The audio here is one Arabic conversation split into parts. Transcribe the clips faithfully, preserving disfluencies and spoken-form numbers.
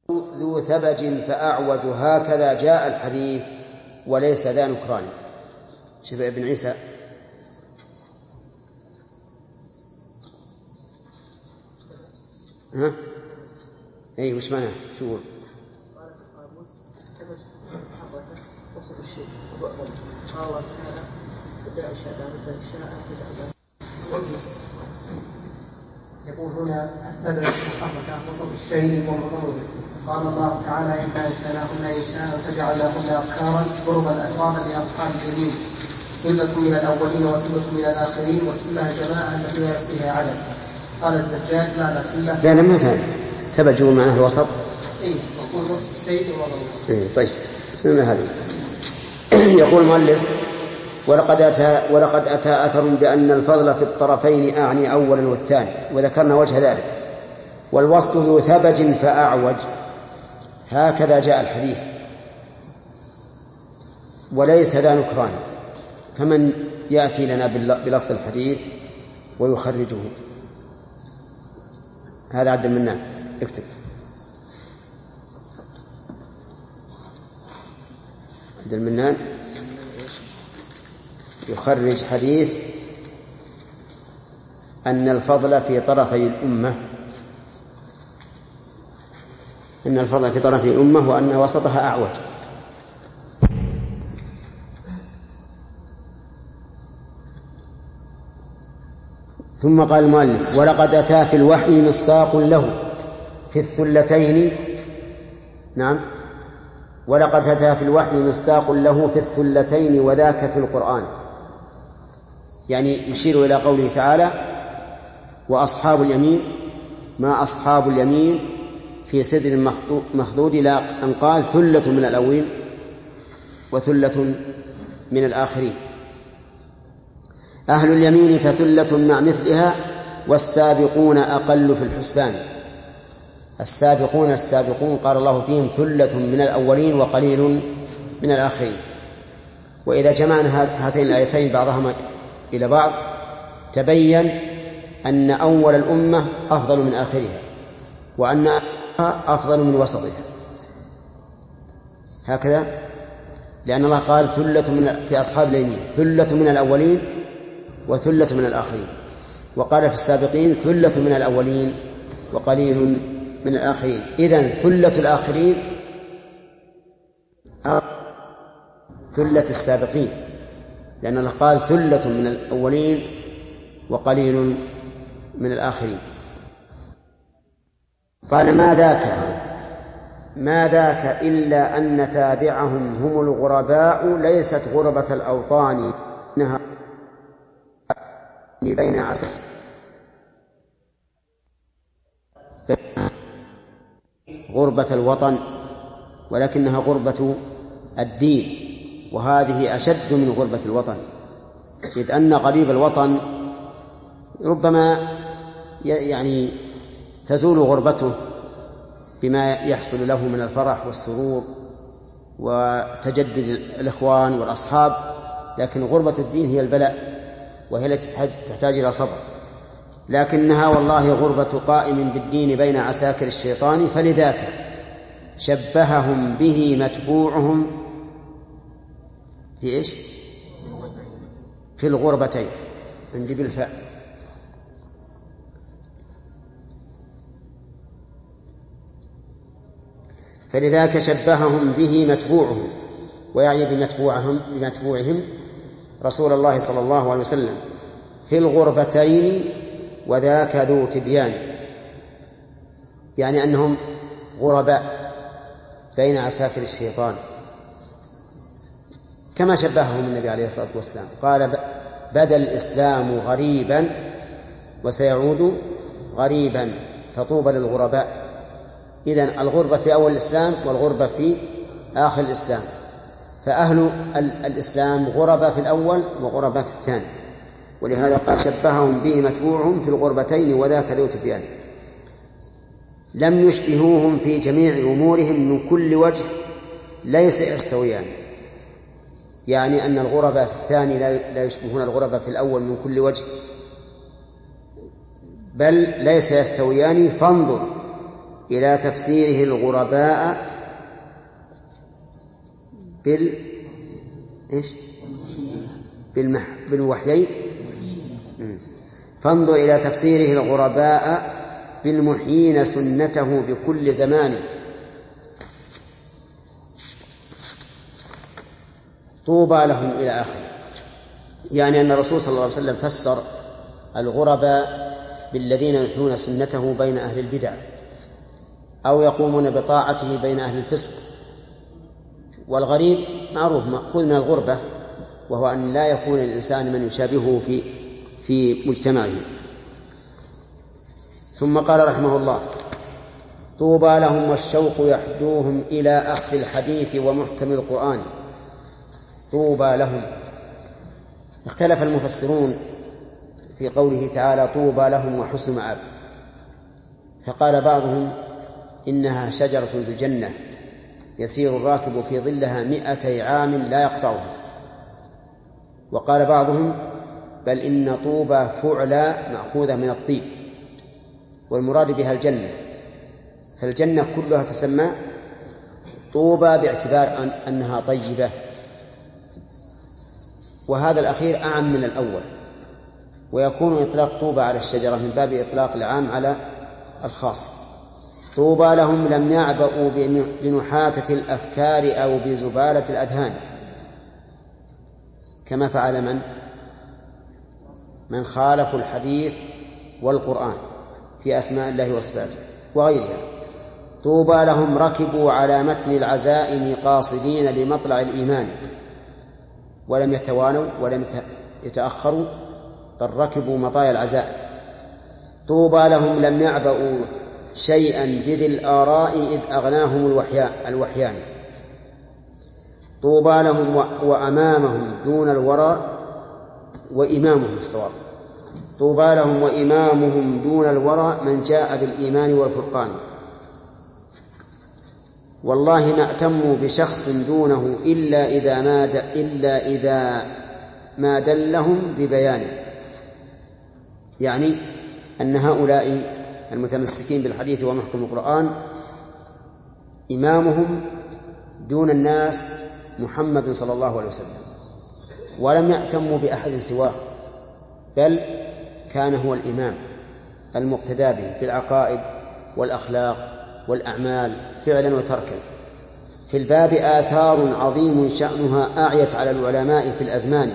ذو ثبج فأعوج هكذا جاء الحديث وليس ذا نكران. شبه ابن عيسى. ها اي وش معناه؟ شو وصف الشيء قال الله تعالى بدأ الشهادة بدأ الشهادة يقول هنا الثبت محركة وصف الشيء ومضمونه. قال الله تعالى إنا أسلناهن إساء فجعلناهن أبكارا ضربا أترابا لأصحاب اليمين ثلة من الأولين وثلة من الآخرين وسنها جماعة التي لا يحصيها عدد. قال الزجاج معنى ثلة لا لما كان ثبت معناه الوسط. إيه يقول وصف الشيء ومضمونه. إيه طيب سنة هذه. يقول المؤلف ولقد أتى, ولقد أتى أثر بأن الفضل في الطرفين أعني أولا والثاني وذكرنا وجه ذلك. والوسط ذو ثبج فأعوج هكذا جاء الحديث وليس ذا نكران. فمن يأتي لنا بلفظ الحديث ويخرجه؟ هذا عبد المنان اكتب. عبد المنان يخرج حديث أن الفضل في طرفي الأمة أن الفضل في طرفي الأمة وأن وسطها أعوج. ثم قال المؤلف ولقد أتى في الوحي مصداق له في الثلتين. نعم ولقد أتى في الوحي مصداق له في الثلتين وذاك في القرآن. يعني يشير إلى قوله تعالى وأصحاب اليمين ما أصحاب اليمين في سدر مخضود إلى أن قال ثلة من الأولين وثلة من الآخرين. أهل اليمين فثلة مع مثلها والسابقون أقل في الحسبان. السابقون السابقون قال الله فيهم ثلة من الأولين وقليل من الآخرين. وإذا جمعنا هاتين الآيتين بعضهما إلى بعض تبين أن أول الأمة أفضل من آخرها وأن أفضل من وسطها هكذا، لأن الله قال ثلة من في أصحاب اليمين ثلة من الأولين وثلة من الآخرين، وقال في السابقين ثلة من الأولين وقليل من الآخرين. إذن ثلة الآخرين ثلة السابقين، لأن الله قال ثلة من الأولين وقليل من الآخرين. قال ما ذاك ما ذاك إلا أن تابعهم هم الغرباء ليست غربة الأوطان إنها بين عسر غربة الوطن ولكنها غربة الدين، وهذه أشد من غربة الوطن، إذ أن غريب الوطن ربما يعني تزول غربته بما يحصل له من الفرح والسرور وتجدد الإخوان والأصحاب، لكن غربة الدين هي البلاء وهي التي تحتاج إلى صبر. لكنها والله غربة قائم بالدين بين عساكر الشيطان، فلذاك شبههم به متبوعهم في إيش؟ في الغربتين عندي بالفاء. فلذاك شبههم به متبوعهم، ويعني بمتبوعهم بمتبوعهم رسول الله صلى الله عليه وسلم في الغربتين وذاك ذو تبيان، يعني أنهم غرباء بين عساكر الشيطان كما شبههم النبي عليه الصلاة والسلام. قال بدا الإسلام غريبا وسيعود غريبا فطوبى للغرباء. إذن الغربة في أول الإسلام والغربة في آخر الإسلام، فأهل الإسلام غربة في الأول وغربة في الثاني، ولهذا قال شبههم به متبوعهم في الغربتين وذاك ذو تبيان. لم يشبهوهم في جميع أمورهم من كل وجه ليس يستويان، يعني أن الغربة في الثاني لا يشبهون الغربة في الأول من كل وجه، بل ليس يستويان. فانظر إلى تفسيره الغرباء بال إيش؟ بالمح... بالوحيين. فانظر إلى تفسيره الغرباء بالمحيين سنته بكل زمان. طوبى لهم إلى آخره. يعني أن الرسول صلى الله عليه وسلم فسر الغرباء بالذين يحيون سنته بين أهل البدع أو يقومون بطاعته بين أهل الفسق. والغريب معروف مأخوذ من الغربة، وهو أن لا يكون الإنسان من يشابهه في في مجتمعه. ثم قال رحمه الله: طوبى لهم والشوق يحدوهم إلى أخذ الحديث ومحكم القرآن. طوبى لهم. اختلف المفسرون في قوله تعالى: طوبى لهم وحسن مآب. فقال بعضهم: إنها شجرة في الجنة يسير الراكب في ظلها مئتي عام لا يقطعها. وقال بعضهم: بل إن طوبى فعلى مأخوذة من الطيب، والمراد بها الجنة، فالجنة كلها تسمى طوبى باعتبار أن أنها طيبة. وهذا الأخير أعم من الأول، ويكون إطلاق طوبى على الشجرة من باب إطلاق العام على الخاص. طوبى لهم لم يعبأوا بنحاتة الأفكار أو بزبالة الأذهان، كما فعل من من خالفوا الحديث والقرآن في أسماء الله وصفاته وغيرها. طوبى لهم ركبوا على متن العزائم قاصدين لمطلع الإيمان، ولم يتوانوا ولم يتأخروا، بل ركبوا مطايا العزائم. طوبى لهم لم يعبأوا شيئا بذي الآراء إذ أغناهم الوحيان. طوبى لهم وأمامهم دون الورى وإمامهم الصواب. طوبى لهم وإمامهم دون الورى من جاء بالإيمان والفرقان. والله ما أتموا بشخص دونه إلا إذا ما إلا إذا ما دلهم ببيانه. يعني أن هؤلاء المتمسكين بالحديث ومحكم القرآن إمامهم دون الناس محمد صلى الله عليه وسلم، ولم يأتموا بأحد سواه، بل كان هو الإمام المقتدى به في العقائد والأخلاق والأعمال فعلا وتركا. في الباب آثار عظيم شأنها أعيت على العلماء في الأزمان.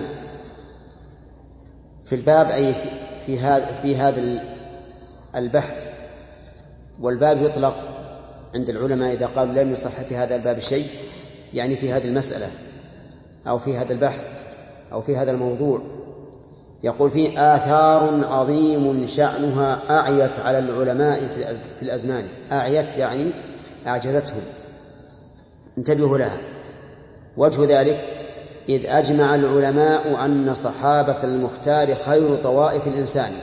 في الباب أي في هذا في هذا البحث، والباب يطلق عند العلماء إذا قالوا لم يصح في هذا الباب شيء، يعني في هذه المسألة أو في هذا البحث أو في هذا الموضوع. يقول فيه آثار عظيم شأنها أعيت على العلماء في الأزمان. أعيت يعني أعجزتهم، انتبهوا لها. وجه ذلك إذ أجمع العلماء أن صحابة المختار خير طوائف الإنسان،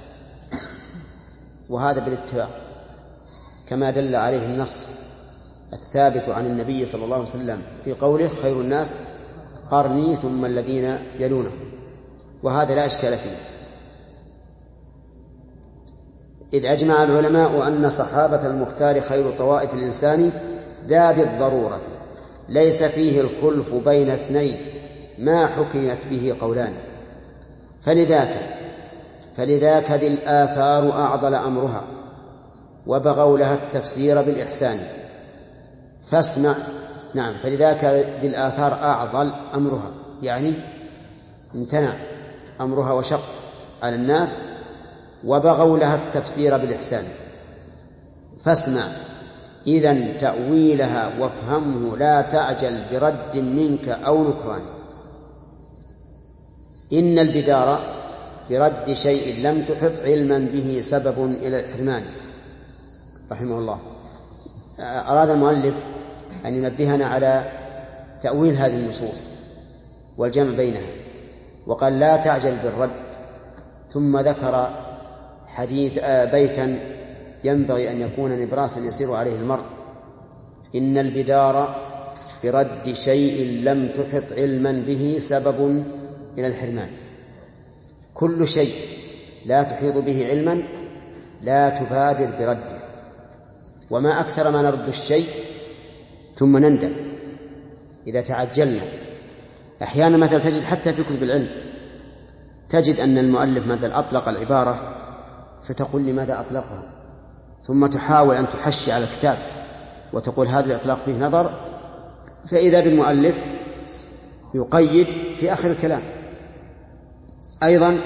وهذا بالاتفاق كما دل عليه النص الثابت عن النبي صلى الله عليه وسلم في قوله: خير الناس قرني ثم الذين يلونهم، وهذا لا إشكال فيه. إذ أجمع العلماء أن صحابة المختار خير طوائف الإنسان ذا بالضرورة ليس فيه الخلف بين اثنين ما حكمت به قولان. فلذاك فلذاك ذي الآثار أعضل أمرها وبغوا لها التفسير بالإحسان فاسمع. نعم، فلذاك ذي الآثار أعضل أمرها، يعني امتنع أمرها وشق على الناس، وبغوا لها التفسير بالإحسان. فاسمع إذن تأويلها وافهمه لا تعجل برد منك أو نكران. إن البدار برد شيء لم تحط علما به سبب إلى الحرمان. رحمه الله. أراد المؤلف أن ينبهنا على تأويل هذه النصوص والجمع بينها، وقال لا تعجل بالرد، ثم ذكر حديث بيتا ينبغي أن يكون نبراسا يسير عليه المرء: إن البدار برد شيء لم تحط علما به سبب إلى الحرمان. كل شيء لا تحيط به علما لا تبادر برده، وما أكثر ما نرد الشيء ثم نندم إذا تعجلنا. أحيانا مثلا تجد حتى في كتب العلم تجد أن المؤلف مثلا أطلق العبارة فتقول لماذا أطلقها، ثم تحاول أن تحشي على الكتاب وتقول هذا الإطلاق فيه نظر، فإذا بالمؤلف يقيد في آخر الكلام. أيضا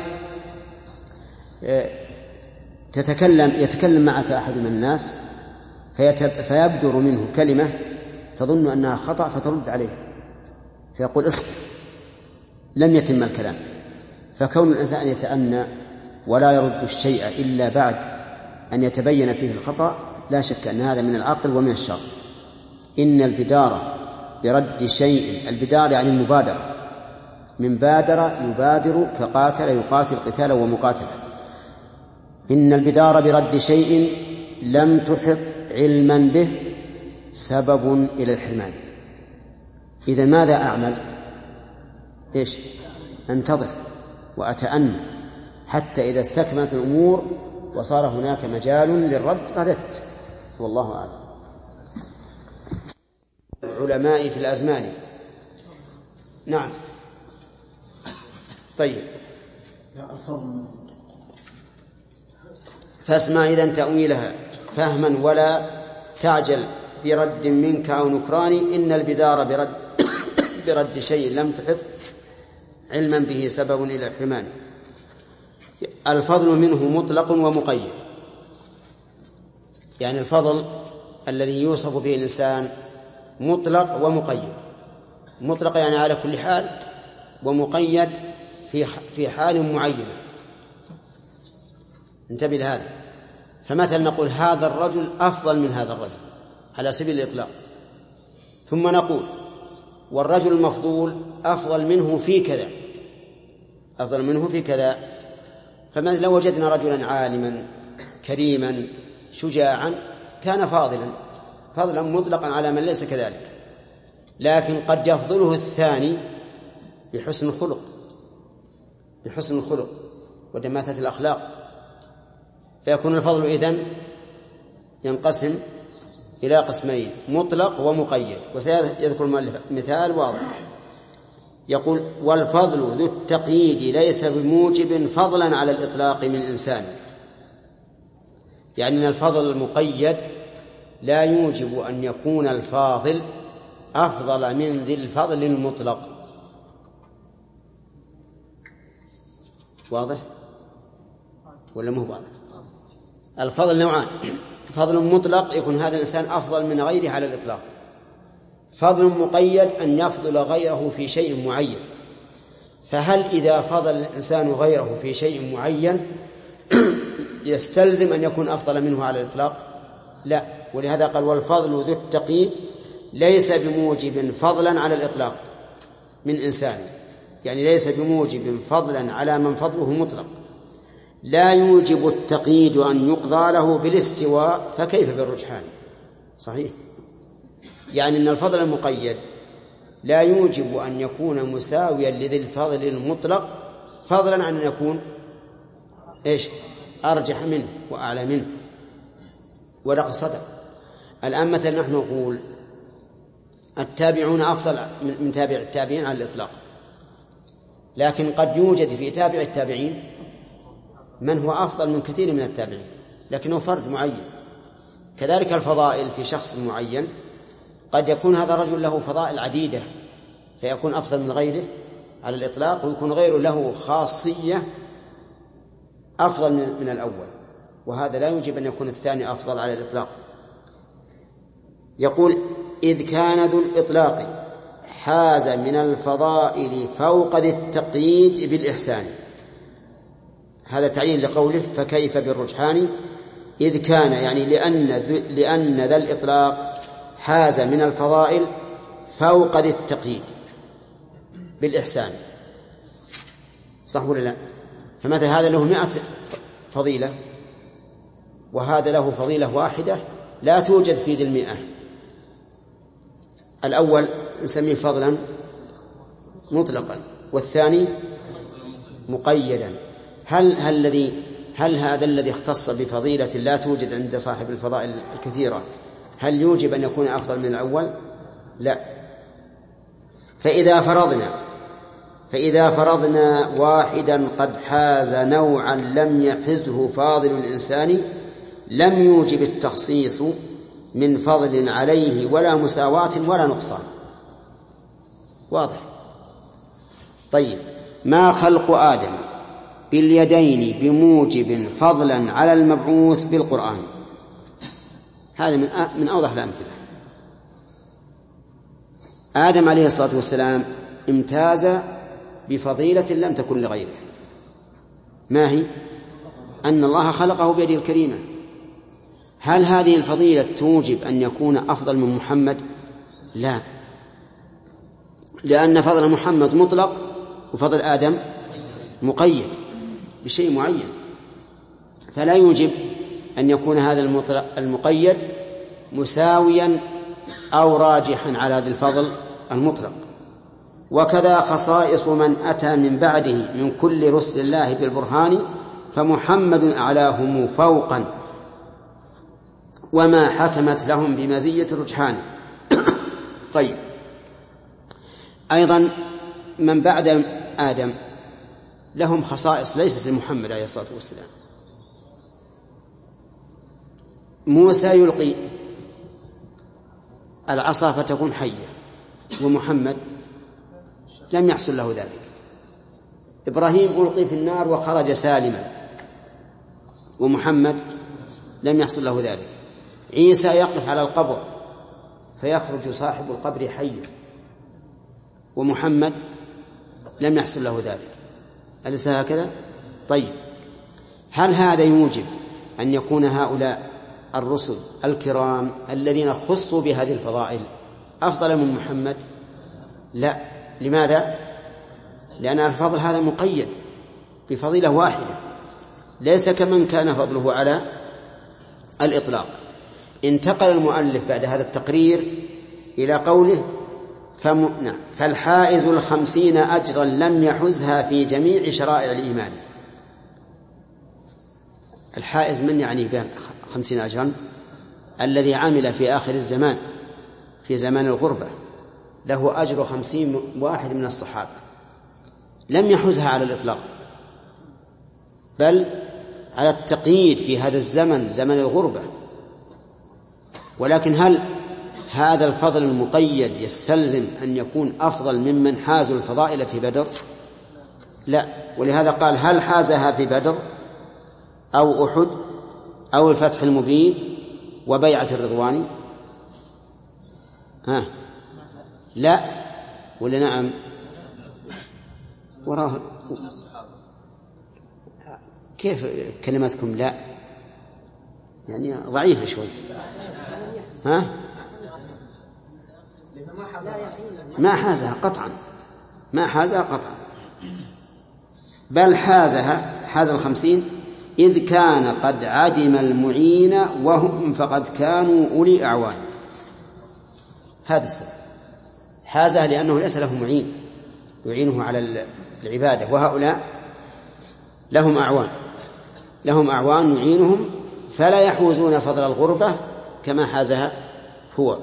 تتكلم يتكلم معك أحد من الناس فيبدر منه كلمة تظن أنها خطأ فترد عليه فيقول اسكت، لم يتم الكلام. فكون الإنسان يتأنى ولا يرد الشيء إلا بعد أن يتبين فيه الخطأ لا شك أن هذا من العقل ومن الشر. إن البدار برد شيء، البدار يعني المبادرة، من بادر يبادر كقاتل يقاتل قتالا ومقاتلا. إن البدار برد شيء لم تحط علما به سبب إلى الحرمان. إذا ماذا أعمل؟ إيش؟ أنتظر وأتأنى حتى إذا استكملت الأمور وصار هناك مجال للرد رددت، والله أعلم. العلماء في الأزمان. نعم. طيب، فاسمع إذن تأويلها فهما ولا تعجل برد منك أو نكران. إن البدار برد, برد شيء لم تحط علما به سبب إلى الحرمان. الفضل منه مطلق ومقيد، يعني الفضل الذي يوصف به الإنسان مطلق ومقيد. مطلق يعني على كل حال، ومقيد في في حال معينة. انتبه لهذا. فمثلا نقول هذا الرجل أفضل من هذا الرجل على سبيل الإطلاق، ثم نقول والرجل المفضول أفضل منه في كذا، أفضل منه في كذا. فمثلا لو وجدنا رجلا عالما كريما شجاعا كان فاضلا فضلا مطلقا على من ليس كذلك، لكن قد يفضله الثاني بحسن الخلق بحسن الخلق ودماثة الأخلاق، فيكون الفضل إذن ينقسم إلى قسمين، مطلق ومقيد. وسيذكر المؤلف مثال واضح، يقول والفضل ذو التقييد ليس بموجب فضلا على الإطلاق من إنسان. يعني أن الفضل المقيد لا يوجب أن يكون الفاضل أفضل من ذي الفضل المطلق. واضح ولا مو واضح؟ الفضل نوعان، فضل مطلق يكون هذا الإنسان أفضل من غيره على الإطلاق، فضل مقيد أن يفضل غيره في شيء معين. فهل إذا فضل الإنسان غيره في شيء معين يستلزم أن يكون أفضل منه على الإطلاق؟ لا. ولهذا قال والفضل ذو التقييد ليس بموجب فضلا على الإطلاق من إنسان، يعني ليس بموجب فضلا على من فضله مطلق. لا يوجب التقييد أن يقضى له بالاستواء فكيف بالرجحان؟ صحيح. يعني أن الفضل المقيد لا يوجب أن يكون مساويا لذي الفضل المطلق فضلا عن أن يكون إيش؟ أرجح منه وأعلى منه. ولقد صدق. الآن مثلا نحن نقول التابعون أفضل من تابع التابعين على الإطلاق، لكن قد يوجد في تابع التابعين من هو أفضل من كثير من التابعين لكنه فرد معين. كذلك الفضائل في شخص معين قد يكون هذا الرجل له فضائل عديدة فيكون أفضل من غيره على الإطلاق، ويكون غيره له خاصية أفضل من الأول، وهذا لا يوجب أن يكون الثاني أفضل على الإطلاق. يقول إذ كان ذو الإطلاق حاز من الفضائل فوق ذي التقييد بالإحسان. هذا تعيين لقوله فكيف بالرجحان. إذ كان يعني لأن, لأن ذا الإطلاق حاز من الفضائل فوق ذي التقييد بالإحسان. صح ولا لا؟ فمثل هذا له مئة فضيلة وهذا له فضيلة واحدة لا توجد في ذي المئة. الأول نسميه فضلا مطلقا والثاني مقيدا. هل هل الذي هل هذا الذي اختص بفضيلة لا توجد عند صاحب الفضائل الكثيرة هل يوجب أن يكون أفضل من الأول؟ لا. فإذا فرضنا فإذا فرضنا واحدا قد حاز نوعا لم يحزه فاضل الإنسان لم يوجب التخصيص من فضل عليه ولا مساواة ولا نقصان. واضح؟ طيب، ما خلق آدم باليدين بموجب فضلا على المبعوث بالقرآن. هذا من من أوضح الأمثلة. آدم عليه الصلاة والسلام امتاز بفضيلة لم تكن لغيره. ما هي؟ أن الله خلقه بيده الكريمة. هل هذه الفضيلة توجب أن يكون أفضل من محمد؟ لا، لأن فضل محمد مطلق وفضل آدم مقيد بشيء معين، فلا يوجب أن يكون هذا المقيد مساويا أو راجحا على هذا الفضل المطلق. وكذا خصائص من أتى من بعده من كل رسل الله بالبرهان فمحمد أعلاهم فوقا وما حكمت لهم بمزية الرجحان. طيب، أيضا من بعد آدم لهم خصائص ليست لمحمد عليه الصلاة والسلام. موسى يلقي العصا فتكون حية، ومحمد لم يحصل له ذلك. إبراهيم ألقي في النار وخرج سالما، ومحمد لم يحصل له ذلك. عيسى يقف على القبر فيخرج صاحب القبر حيا، ومحمد لم يحصل له ذلك. أليس هكذا؟ طيب، هل هذا يوجب أن يكون هؤلاء الرسل الكرام الذين خصوا بهذه الفضائل أفضل من محمد؟ لا. لماذا؟ لأن الفضل هذا مقيد بفضيلة واحدة، ليس كمن كان فضله على الإطلاق. انتقل المؤلف بعد هذا التقرير إلى قوله فم... فالحائز الخمسين أجرا لم يحزها في جميع شرائع الإيمان. الحائز من يعني به خمسين أجرا؟ الذي عمل في آخر الزمان في زمان الغربة له أجر خمسين واحد من الصحابة، لم يحزها على الإطلاق، بل على التقييد في هذا الزمن زمن الغربة. ولكن هل هذا الفضل المقيد يستلزم أن يكون أفضل ممن حازوا الفضائل في بدر؟ لا. ولهذا قال هل حازها في بدر أو أحد أو الفتح المبين وبيعة الرضوان؟ ها، لا ولا نعم؟ وراه كيف كلمتكم لا يعني ضعيفة شوي. ها، ما حازها قطعا، ما حازها قطعا، بل حازها حاز الخمسين إذ كان قد عدم المعين وهم فقد كانوا أولي أعوان. هذا السبب، حازها لأنه ليس له معين يعينه على العبادة، وهؤلاء لهم أعوان لهم أعوان يعينهم، فلا يحوزون فضل الغربة كما حازها هو.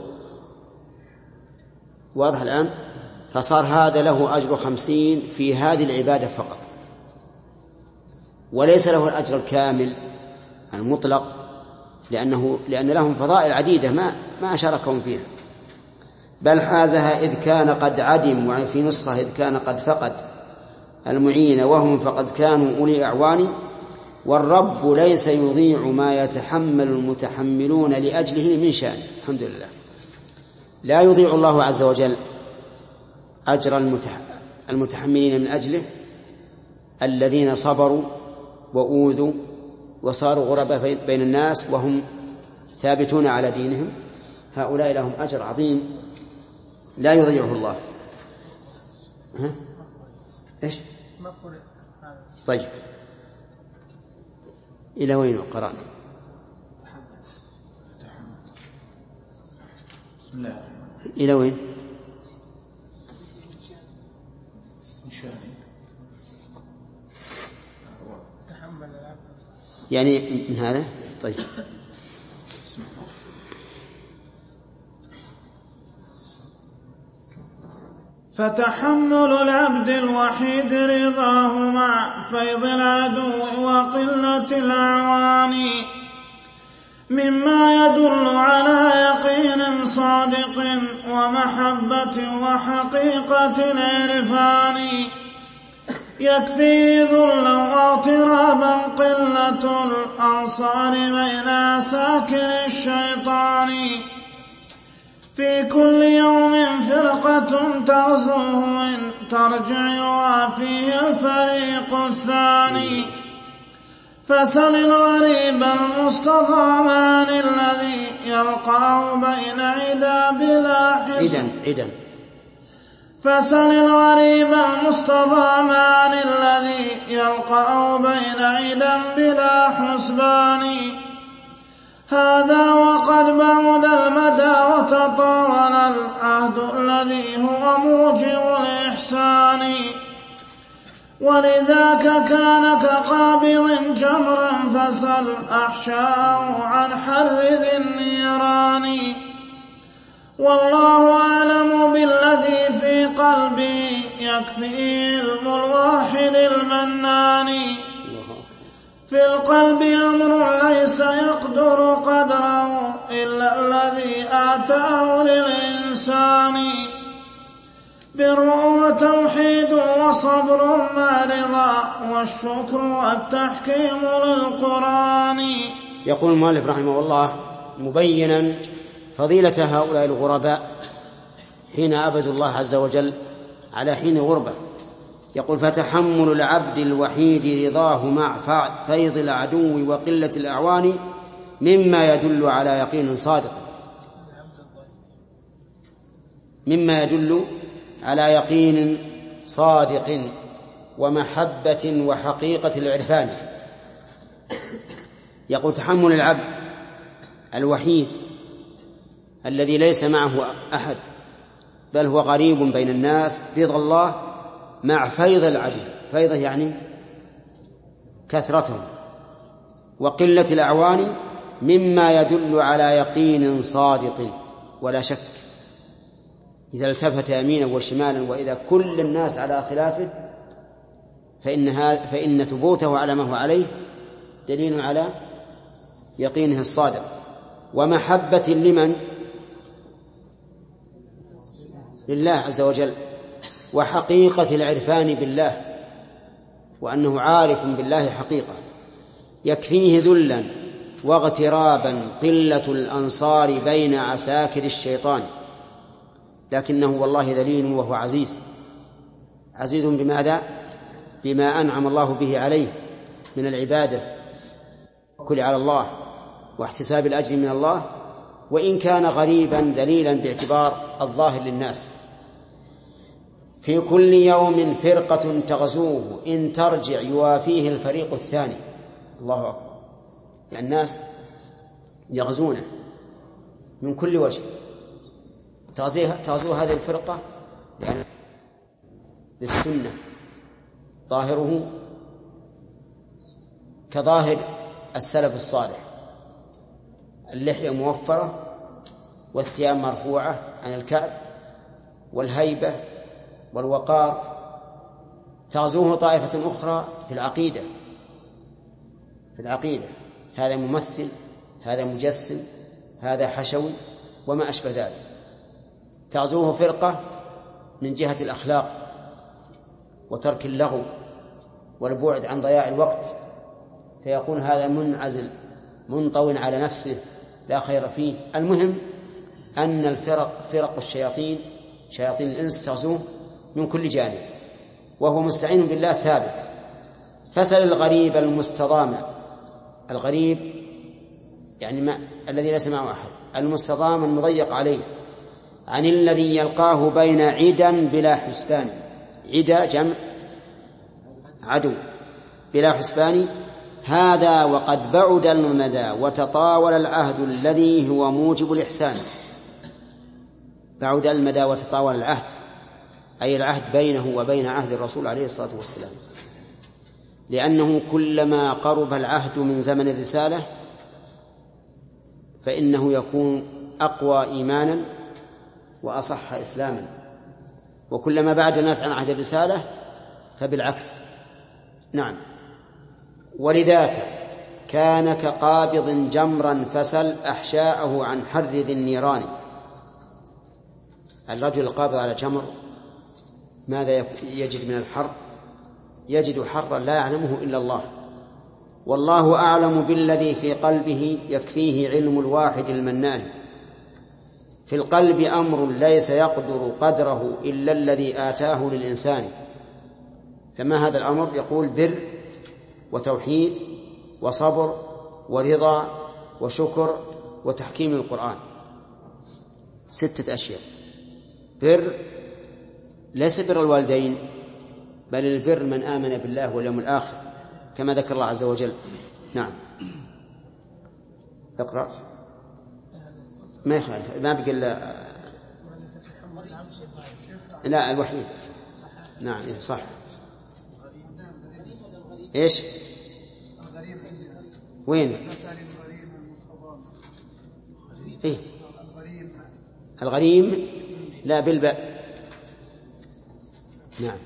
واضح الآن؟ فصار هذا له أجر خمسين في هذه العبادة فقط، وليس له الأجر الكامل المطلق، لأنه لأن لهم فضائل عديدة ما ما شاركهم فيها. بل حازها إذ كان قد عدم، وفي نسخة إذ كان قد فقد المعين وهم فقد كانوا أولي أعوان. والرب ليس يضيع ما يتحمل المتحملون لأجله من شأن. الحمد لله، لا يضيع الله عز وجل أجر المتحملين من أجله الذين صبروا وأوذوا وصاروا غرباء بين الناس وهم ثابتون على دينهم. هؤلاء لهم أجر عظيم لا يضيعه الله. ها؟ إيش؟ طيب، إلى وين قرأنا؟ بسم الله. إلى وين؟ يعني من هذا. طيب فتحمل العبد الوحيد رضاه مع فيض العدو وقلة الأعوان مما يدل على يقين صادق ومحبة وحقيقة العرفان يكفي ذلا واغترابا قلة الأنصار بين عساكر الشيطان في كل يوم فرقة تغزوه إن ترجع يوافيه الفريق الثاني فسل الغريب المستضام عن الذي يلقاه بين عدا بلا حسن إذن فسل الغريب المستضام عن الذي يلقاه بين عدا بلا حسبان هذا وقد بعد المدى وتطاول العهد الذي هو موجب الإحسان ولذاك كان كقابض جمرا فسل أحشاه عن حر ذي النيران والله أعلم بالذي في قلبي يكفي علم الواحد المنان في القلب أمر ليس يقدر قدره إلا الذي آتاه للإنسان بر وتوحيد وصبر مع رضا والشكر والتحكيم للقرآن. يقول المؤلف رحمه الله مبينا فضيلة هؤلاء الغرباء حين عبدوا الله عز وجل على حين غربة. يقول فتحمل العبد الوحيد رضاه مع فيض العدو وقلة الأعوان مما يدل على يقين صادق مما يدل على يقين صادق ومحبة وحقيقة العرفان. يقول تحمل العبد الوحيد الذي ليس معه أحد بل هو غريب بين الناس رضا الله مع فيض العدو، فيضه يعني كثرته، وقلة الأعوان مما يدل على يقين صادق ولا شك. إذا التفت يمينا وشمالا وإذا كل الناس على خلافه فإن, فإن ثبوته على ما هو عليه دليل على يقينه الصادق. ومحبة لمن؟ لله عز وجل، وحقيقة العرفان بالله وأنه عارف بالله حقيقة. يكفيه ذلا واغترابا قلة الأنصار بين عساكر الشيطان، لكنه والله ذليل وهو عزيز. عزيز بماذا؟ بما أنعم الله به عليه من العبادة والتوكل على الله واحتساب الأجر من الله، وإن كان غريبا ذليلا باعتبار الظاهر للناس. في كل يوم فرقة تغزوه إن ترجع يوافيه الفريق الثاني. الله أكبر، يعني الناس يغزونه من كل وجه. تغزو هذه الفرقة يعني بالسنة، ظاهره كظاهر السلف الصالح، اللحية موفرة والثياب مرفوعة عن الكعب والهيبة والوقار. تغزوه طائفة أخرى في العقيدة في العقيدة هذا ممثل، هذا مجسم، هذا حشوي وما أشبه ذلك. تغزوه فرقة من جهة الأخلاق وترك اللغو والبعد عن ضياع الوقت، فيكون هذا منعزل منطوي على نفسه لا خير فيه. المهم أن الفرق فرق الشياطين شياطين الإنس تغزوه من كل جانب وهو مستعين بالله ثابت. فسل الغريب المستضام، الغريب يعني ما الذي ليس معه أحد، المستضام المضيق عليه، عن الذي يلقاه بين عدا بلا حسبان. عدا جمع عدو بلا حسبان. هذا وقد بعد المدى وتطاول العهد الذي هو موجب الإحسان. بعد المدى وتطاول العهد أي العهد بينه وبين عهد الرسول عليه الصلاة والسلام. لأنه كلما قرب العهد من زمن الرسالة فإنه يكون أقوى إيمانا وأصح إسلاما، وكلما بعد الناس عن عهد الرسالة فبالعكس. نعم. ولذاك كان كقابض جمرا فسل أحشاءه عن حر ذي النيران. الرجل القابض على جمر ماذا يجد من الحر؟ يجد حرا لا يعلمه إلا الله، والله أعلم بالذي في قلبه يكفيه علم الواحد المنان. في القلب أمر ليس يقدر قدره إلا الذي آتاه للإنسان. فما هذا الأمر؟ يقول بر وتوحيد وصبر ورضا وشكر وتحكيم القرآن، ستة أشياء. بر ليس بر الوالدين، بل البر من آمن بالله واليوم الآخر كما ذكر الله عز وجل. نعم. اقرأ. ما يخالف، ما بقى لا, لا الوحيد. نعم صح. ايش وين إيه؟ الغريم لا بالباء. نعم.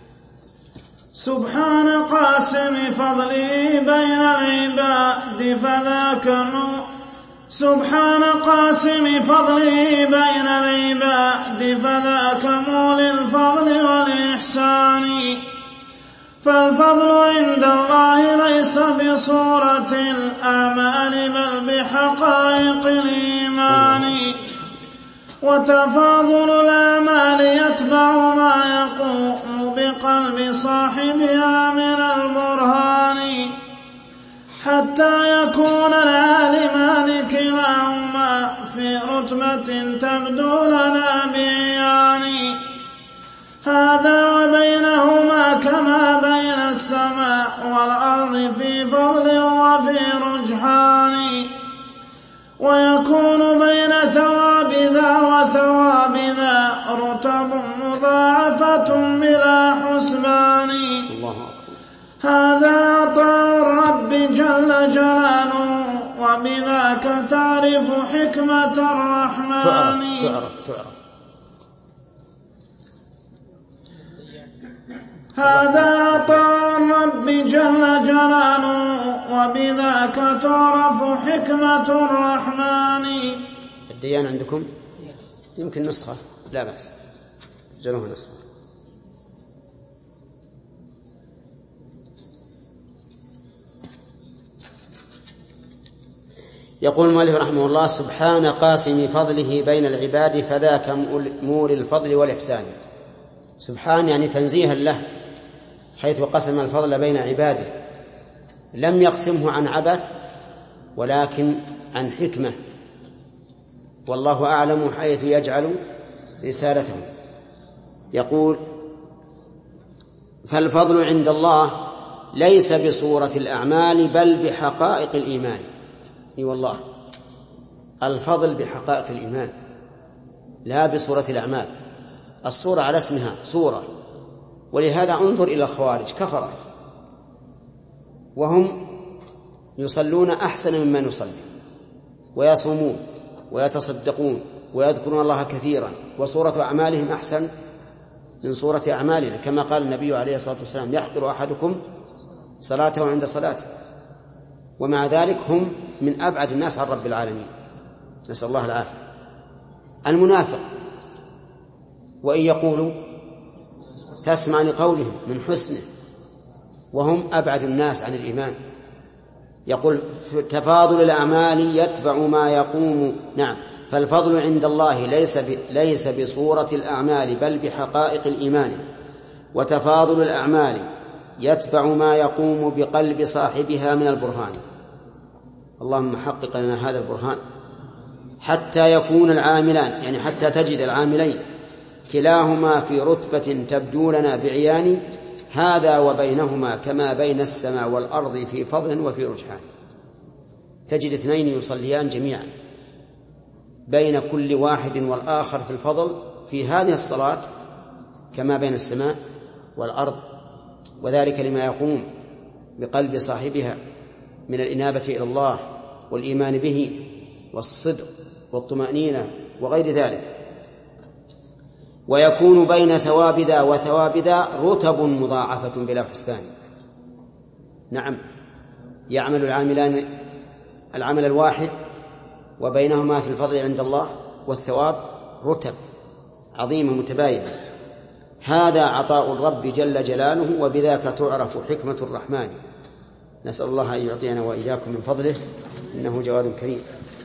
سبحان قاسم فضله بين العباد فذاك نور. سبحان قاسم فضله بين العباد فذاك مول الفضل والإحسان. فالفضل عند الله ليس بصورة الأعمال بل بحقائق الإيمان. وتفاضل الأعمال يتبع ما يقوم بقلب صاحبها من البرهان، حتى يكون العالمان كلاهما في رتبة تبدو لنا بعيان. هذا وبينهما كما بين السماء والأرض في فضل وفي رجحان. ويكون بين ثواب ذا وثواب ذا رتب مضاعفة بلا حسبان. هذا عطاء الرب جل جلاله وبذاك تعرف حكمة الرحمن. تعرف تعرف هذا عطاء الرب جل جلاله وبذاك تعرف حكمة الرحمن. الديان عندكم يمكن نسخة، لا بأس جلوها نسخة. يقول المؤلف رحمه الله: سبحان قاسم فضله بين العباد فذاك مور الفضل والإحسان. سبحان يعني تنزيها له، حيث قسم الفضل بين عباده، لم يقسمه عن عبث ولكن عن حكمة، والله أعلم حيث يجعل رسالته. يقول: فالفضل عند الله ليس بصورة الأعمال بل بحقائق الإيمان. اي والله، الفضل بحقائق الإيمان لا بصورة الأعمال. الصورة على اسمها صورة، ولهذا انظر إلى الخوارج كفرة وهم يصلون أحسن مما نصلي، ويصومون ويتصدقون ويذكرون الله كثيرا، وصورة أعمالهم أحسن من صورة أعمالنا، كما قال النبي عليه الصلاة والسلام: يحقر أحدكم صلاته عند صلاته. ومع ذلك هم من أبعد الناس عن رب العالمين، نسأل الله العافية. المنافق وإن يقولوا تسمع لقولهم من حسنه، وهم أبعد الناس عن الإيمان. يقول: تفاضل الأعمال يتبع ما يقوم. نعم. فالفضل عند الله ليس ب... ليس بصورة الأعمال بل بحقائق الإيمان. وتفاضل الأعمال يتبع ما يقوم بقلب صاحبها من البرهان. اللهم حقق لنا هذا البرهان حتى يكون العاملان، يعني حتى تجد العاملين كلاهما في رتبة تبدو لنا بعيان. هذا وبينهما كما بين السماء والأرض في فضل وفي رجحان. تجد اثنين يصليان جميعا، بين كل واحد والآخر في الفضل في هذه الصلاة كما بين السماء والأرض، وذلك لما يقوم بقلب صاحبها من الإنابة إلى الله والإيمان به والصدق والطمأنينة وغير ذلك. ويكون بين ثواب ذا وثواب ذا رتب مضاعفة بلا حسبان. نعم، يعمل العاملان العمل الواحد وبينهما في الفضل عند الله والثواب رتب عظيمة متباينة. هذا عطاء الرب جل جلاله، وبذاك تعرف حكمة الرحمن. نسأل الله أن يعطينا وإياكم من فضله، إنه جواد كريم.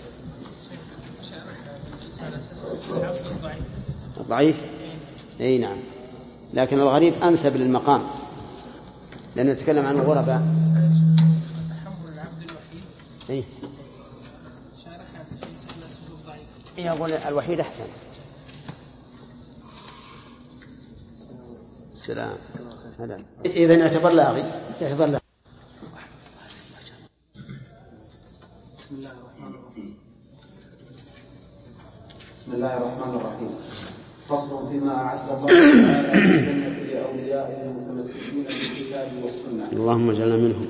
ضعيف؟ أي نعم، لكن الغريب أنسب للمقام، لأنه نتكلم عن الغرباء. إيه؟ إيه أقول الوحيد أحسن. السلام. إذن اعتبر لاغي، اعتبر لاغي. بسم الله الرحمن الرحيم. بسم الله الرحمن الرحيم. فصل فيما أعد الله تعالى في الجنة لأوليائه المتمسكين بالكتاب والسنة. اللهم اجعلنا منهم.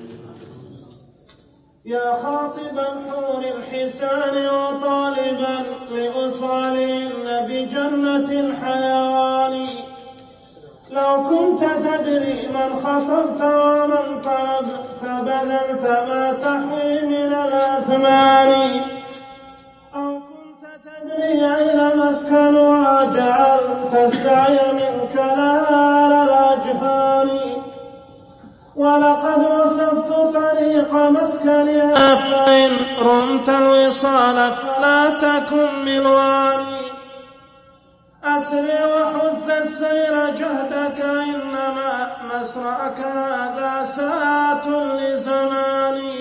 يا خاطب الحور الحسان وطالبا لأصالهن بجنة الحيوان، لو كنت تدري من خطبت ومن طلبت بذلت ما تحوي من الأثمان، أو كنت تدري أين مسكنها جعلت السعي منك لا الأجفان، ولقد وصفت طريق مسكنها فإن رمت الوصال فلا تكن ملواني، أسري وحث السير جهدك إنما مسرعك هذا ساعة لزماني،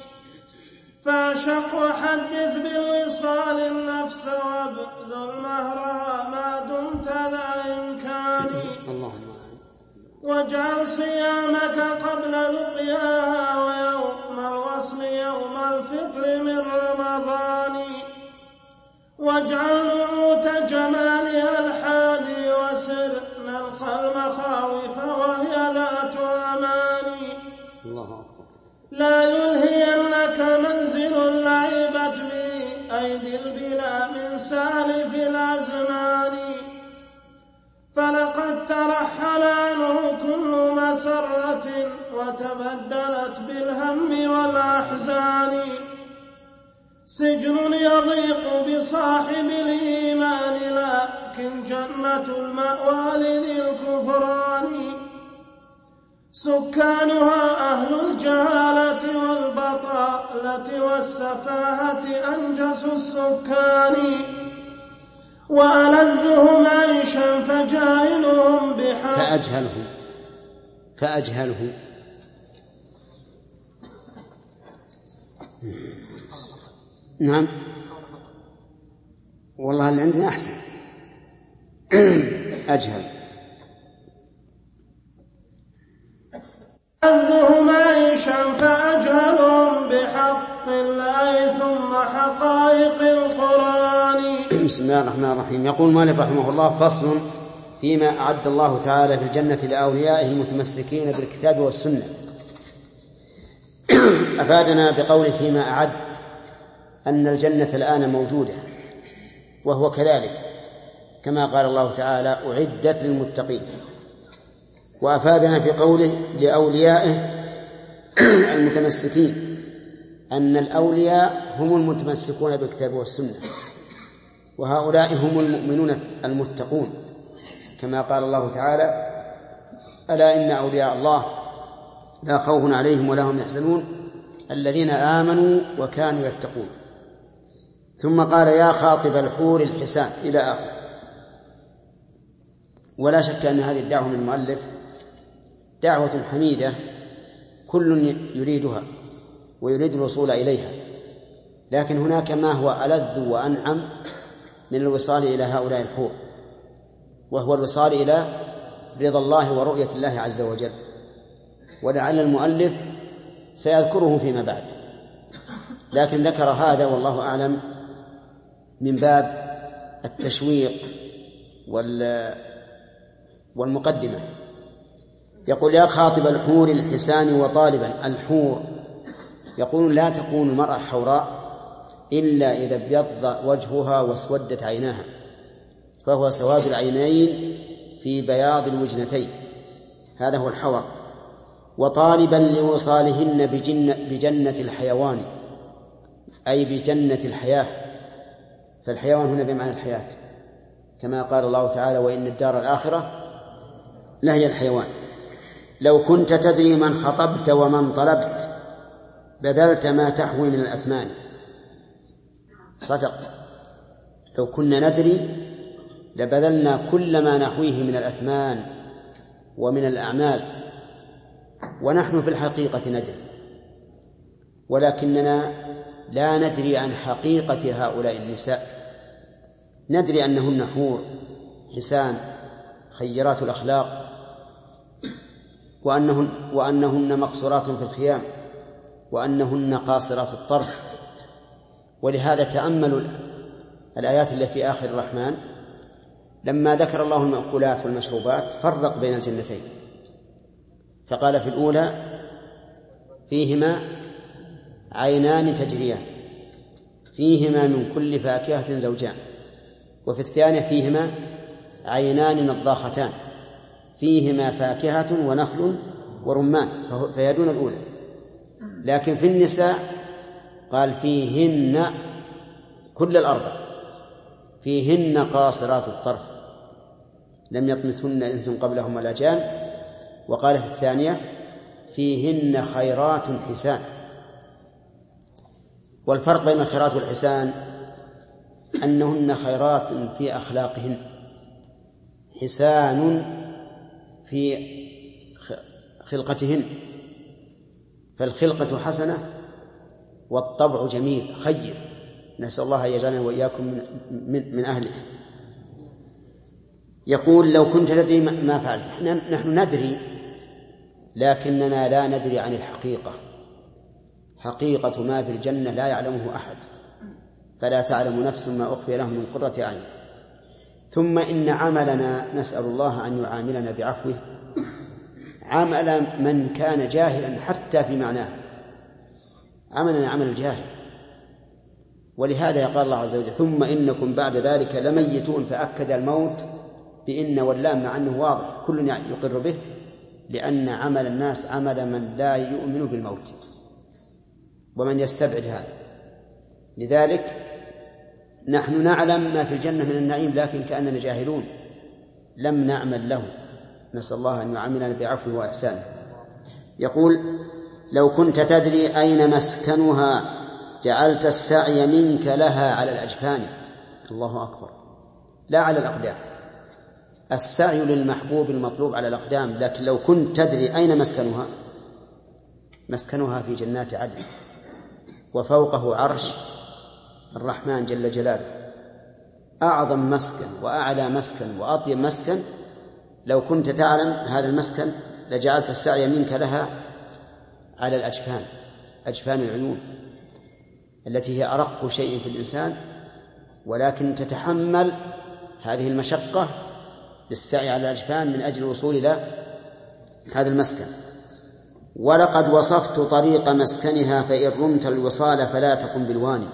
فاشق وحدث بالوصال النفس وابذل مهرها ما دمت ذا إمكاني، واجعل صيامك قبل لقياها ويوم الوصل يوم الفطر من رمضان، واجعل نعوت جمالها الحادي وسرنا القلب خاوف وهي ذات أماني، لا يلهينك منزل لعبت به أيدي البلا من سالف الأزمان، فلقد ترحل عنه كل مسرة وتبدلت بالهم والأحزان، سجن يضيق بصاحب الإيمان لكن جنة المأوى لذي الكفران، سكانها أهل الجهالة والبطالة والسفاهة أنجس السكان، وألذهم عيشا فجاهلهم بحق فأجهلهم فأجهلهم نعم، والله اللي عندنا أحسن. أجهل. ألذهم عيشا فأجهلهم بحق الله ثم حقائق القرآن. بسم الله الرحمن الرحيم. يقول مالك رحمه الله: فصل فيما أعد الله تعالى في الجنة لأوليائه المتمسكين بالكتاب والسنة. أفادنا بقوله فيما أعد أن الجنة الآن موجودة، وهو كذلك كما قال الله تعالى: أعدت للمتقين. وأفادنا في قوله لأوليائه المتمسكين أن الأولياء هم المتمسكون بالكتاب والسنة، وهؤلاء هم المؤمنون المتقون، كما قال الله تعالى: ألا إن أولياء الله لا خوف عليهم ولا هم يحزنون الذين آمنوا وكانوا يتقون. ثم قال: يا خاطب الحور الحسان إلى آخر. ولا شك أن هذه الدعوة من المؤلف دعوة حميدة كل يريدها ويريد الوصول إليها، لكن هناك ما هو ألذ وأنعم من الوصال إلى هؤلاء الحور، وهو الوصال إلى رضا الله ورؤية الله عز وجل، ولعل المؤلف سيذكره فيما بعد، لكن ذكر هذا والله أعلم من باب التشويق والمقدمة. يقول يا خاطب الحور الحسان وطالبا. الحور يقول لا تكون المرأة حوراء إلا إذا ابيض وجهها واسودت عيناها، فهو سواد العينين في بياض الوجنتين، هذا هو الحور. وطالبا لوصالهن بجنة, بجنة الحيوان، أي بجنة الحياة، فالحيوان هنا بمعنى الحياة، كما قال الله تعالى وإن الدار الآخرة لهي الحيوان. لو كنت تدري من خطبت ومن طلبت بذلت ما تحوي من الأثمان. صدق، لو كنا ندري لبذلنا كل ما نحويه من الأثمان ومن الأعمال، ونحن في الحقيقة ندري، ولكننا لا ندري عن حقيقة هؤلاء النساء. ندري أنهن حور حسان خيرات الأخلاق، وأنهن, وأنهن مقصورات في الخيام، وأنهن قاصرات الطرف. ولهذا تأملوا الآيات التي في آخر الرحمن لما ذكر الله المأكولات والمشروبات فرق بين الجنتين، فقال في الأولى فيهما عينان تجريان فيهما من كل فاكهة زوجان، وفي الثانية فيهما عينان نضاختان فيهما فاكهة ونخل ورمان، فهي دون الأولى. لكن في النساء قال فيهن كل الأربع، فيهن قاصرات الطرف لم يطمثهن إنس قبلهم ولا جان. وقال في الثانية فيهن خيرات حسان. والفرق بين الخيرات والحسان أنهن خيرات في أخلاقهن، حسان في خلقتهن، فالخلقة حسنة والطبع جميل خير، نسأل الله أن يجعلنا وإياكم من, من, من أهله. يقول لو كنت تدري ما فعلت. نحن ندري لكننا لا ندري عن الحقيقة. حقيقة ما في الجنة لا يعلمه أحد، فلا تعلم نفس ما أخفي لهم من قرة أعين. ثم إن عملنا نسأل الله أن يعاملنا بعفوه عمل من كان جاهلا حتى في معناه، عملنا عمل الجاهل. ولهذا قال الله عز وجل ثم إنكم بعد ذلك لميتون، فأكد الموت بإن واللام مع أنه واضح كل يقر به، لأن عمل الناس عمل من لا يؤمن بالموت ومن يستبعد هذا. لذلك نحن نعلم ما في الجنة من النعيم لكن كأننا جاهلون لم نعمل له، نسأل الله أن يعاملنا بعفوه وإحسانه. يقول لو كنت تدري أين مسكنها جعلت السعي منك لها على الأجفان. الله أكبر، لا على الأقدام. السعي للمحبوب المطلوب على الأقدام، لكن لو كنت تدري أين مسكنها، مسكنها في جنات عدن وفوقه عرش الرحمن جل جلاله، أعظم مسكن وأعلى مسكن وأطيب مسكن. لو كنت تعلم هذا المسكن لجعلت السعي منك لها على الأجفان، أجفان العيون التي هي أرق شيء في الإنسان، ولكن تتحمل هذه المشقة بالسعي على الأجفان من أجل الوصول إلى هذا المسكن. ولقد وصفت طريق مسكنها فإن رمت الوصال فلا تكن بالواني،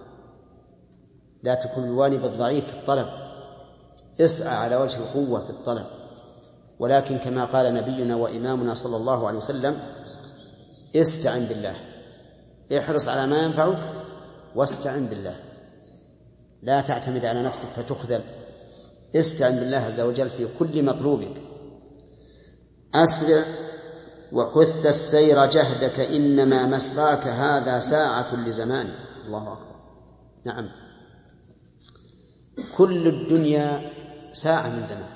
لا تكن بالواني بالضعيف في الطلب، اسعى على وجه القوة في الطلب، ولكن كما قال نبينا وإمامنا صلى الله عليه وسلم استعن بالله، احرص على ما ينفعك واستعن بالله، لا تعتمد على نفسك فتخذل، استعن بالله عز وجل في كل مطلوبك. أسرع وحث السير جهدك إنما مسراك هذا ساعة لزمان. الله أكبر. نعم، كل الدنيا ساعة من زمان.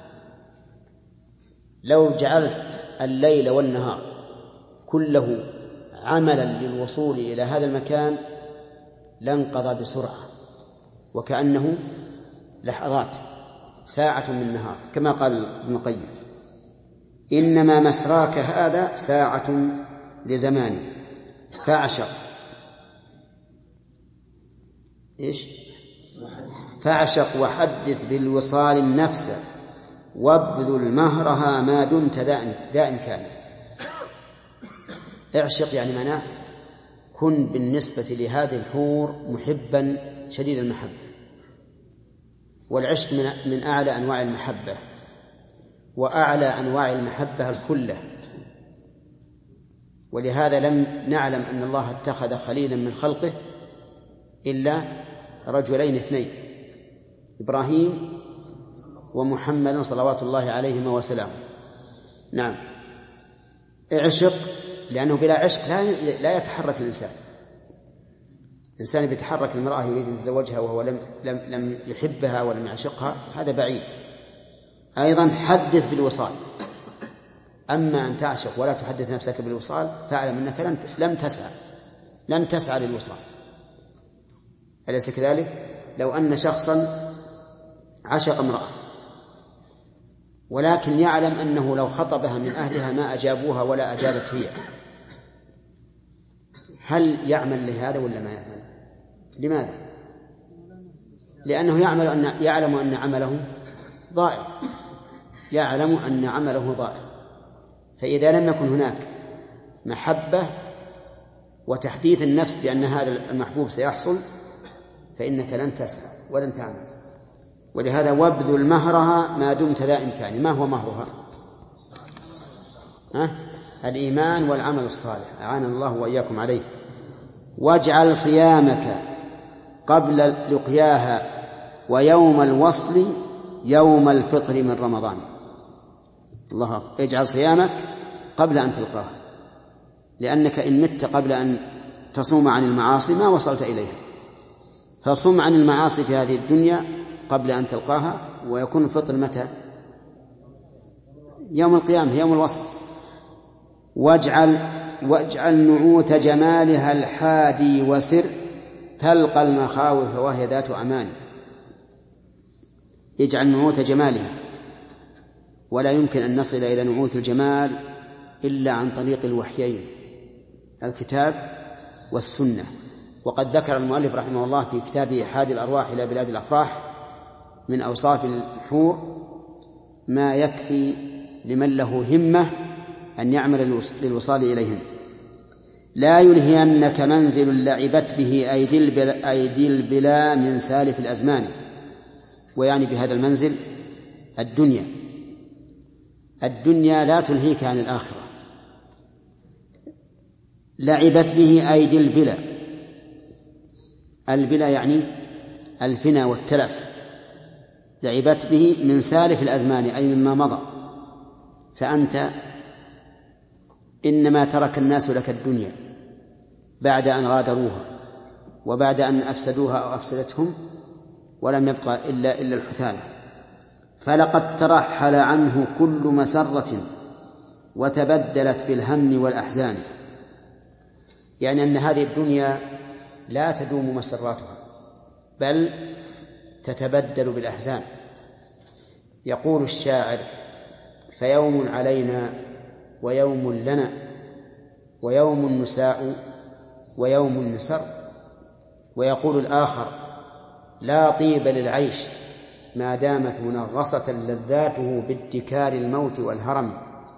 لو جعلت الليل والنهار كله عملا للوصول إلى هذا المكان لانقضى بسرعة، وكأنه لحظات، ساعة من النهار، كما قال ابن القيم إنما مسراك هذا ساعة لزمان فاعشق إيش فاعشق وحدث بالوصال النفس وابذل مهرها ما دمت ذا إمكان. اعشق يعني معناه كن بالنسبة لهذه الحور محبا شديد المحبة، والعشق من, من أعلى أنواع المحبة، وأعلى أنواع المحبة الكلة. ولهذا لم نعلم أن الله اتخذ خليلا من خلقه إلا رجلين اثنين، إبراهيم ومحمد صلوات الله عليهما وسلامه. نعم، اعشق، لأنه بلا عشق لا لا يتحرك الإنسان. الإنسان بيتحرك المرأة يريد أن يتزوجها وهو لم لم لم يحبها ولم يعشقها، هذا بعيد. أيضا حدث بالوصال. أما أن تعشق ولا تحدث نفسك بالوصال فاعلم أنك لن لم تسعى لن تسعى للوصال. أليس كذلك؟ لو أن شخصا عشق امرأة ولكن يعلم أنه لو خطبها من أهلها ما أجابوها ولا أجابت هي، هل يعمل لهذا ولا ما يعمل؟ لماذا؟ لأنه يعمل أن يعلم أن عمله ضائع، يعلم أن عمله ضائع. فإذا لم يكن هناك محبة وتحديث النفس بأن هذا المحبوب سيحصل فإنك لن تسعى ولن تعمل. ولهذا وابذل مهرها ما دمت ذا إمكان. ما هو مهرها؟ أه؟ الإيمان والعمل الصالح، أعاننا الله وإياكم عليه. واجعل صيامك قبل لقياها ويوم الوصل يوم الفطر من رمضان. الله أكبر. اجعل صيامك قبل أن تلقاها، لأنك إن مت قبل أن تصوم عن المعاصي ما وصلت إليها، فصم عن المعاصي في هذه الدنيا قبل أن تلقاها، ويكون الفطر متى؟ يوم القيامة، يوم الوصل. واجعل واجعل نعوت جمالها الحادي وسر تلقى المخاوف وهي ذات أمان. اجعل نعوت جمالها، ولا يمكن أن نصل إلى نعوت الجمال إلا عن طريق الوحيين الكتاب والسنة. وقد ذكر المؤلف رحمه الله في كتابه حادي الأرواح إلى بلاد الأفراح من أوصاف الحور ما يكفي لمن له همة أن يعمل للوصال إليهم. لا يلهينك منزل لعبت به أيدي البلا من سالف الأزمان، ويعني بهذا المنزل الدنيا. الدنيا لا تلهيك عن الآخرة. لعبت به أيدي البلا، البلا يعني الفنا والتلف. لعبت به من سالف الأزمان أي مما مضى، فأنت إنما ترك الناس لك الدنيا بعد أن غادروها وبعد أن أفسدوها أو أفسدتهم، ولم يبقى إلا إلا الحثالة. فلقد ترحل عنه كل مسرة وتبدلت بالهم والأحزان، يعني أن هذه الدنيا لا تدوم مسراتها بل تتبدل بالأحزان. يقول الشاعر: فيوم علينا ويوم لنا ويوم نساء ويوم نسر. ويقول الآخر: لا طيب للعيش ما دامت منغصة لذاته بادكار الموت والهرم.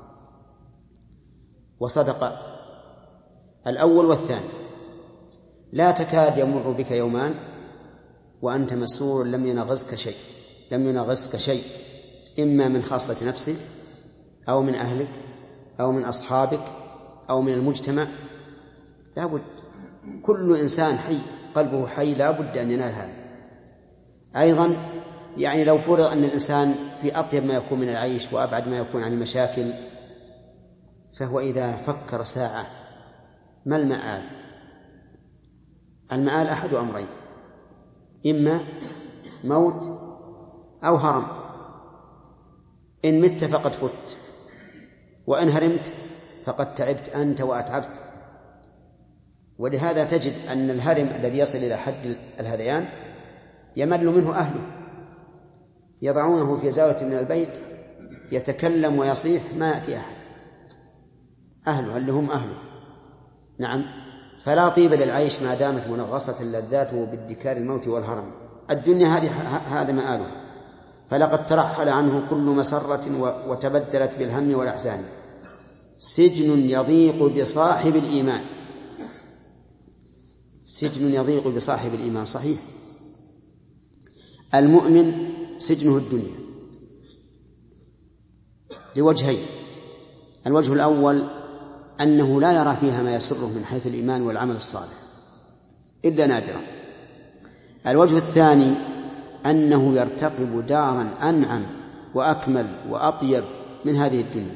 وصدق الأول والثاني. لا تكاد يمر بك يومان وأنت مسرور لم ينغصك شيء لم ينغصك شيء إما من خاصة نفسك أو من أهلك أو من أصحابك أو من المجتمع. لا بد، كل إنسان حي قلبه حي لا بد أن ينال هذا. أيضا يعني لو فرض أن الإنسان في أطيب ما يكون من العيش وأبعد ما يكون عن المشاكل، فهو إذا فكر ساعة ما المآل؟ المآل أحد أمرين: إما موت أو هرم. إن مت فقد فت، وإن هرمت فقد تعبت أنت وأتعبت. ولهذا تجد أن الهرم الذي يصل إلى حد الهذيان يمل منه أهله، يضعونه في زاوية من البيت يتكلم ويصيح ما يأتي أحد، أهله اللي هم أهله. نعم. فلا طيب للعيش ما دامت منغصة لذاته بادكار الموت والهرم. الدنيا هذه هذا مآلها. فلقد ترحل عنه كل مسرة وتبدلت بالهم والأحزان. سجن يضيق بصاحب الإيمان، سجن يضيق بصاحب الإيمان صحيح. المؤمن سجنه الدنيا لوجهين: الوجه الأول أنه لا يرى فيها ما يسره من حيث الإيمان والعمل الصالح إلا نادرا. الوجه الثاني أنه يرتقب دارا أنعم وأكمل وأطيب من هذه الدنيا.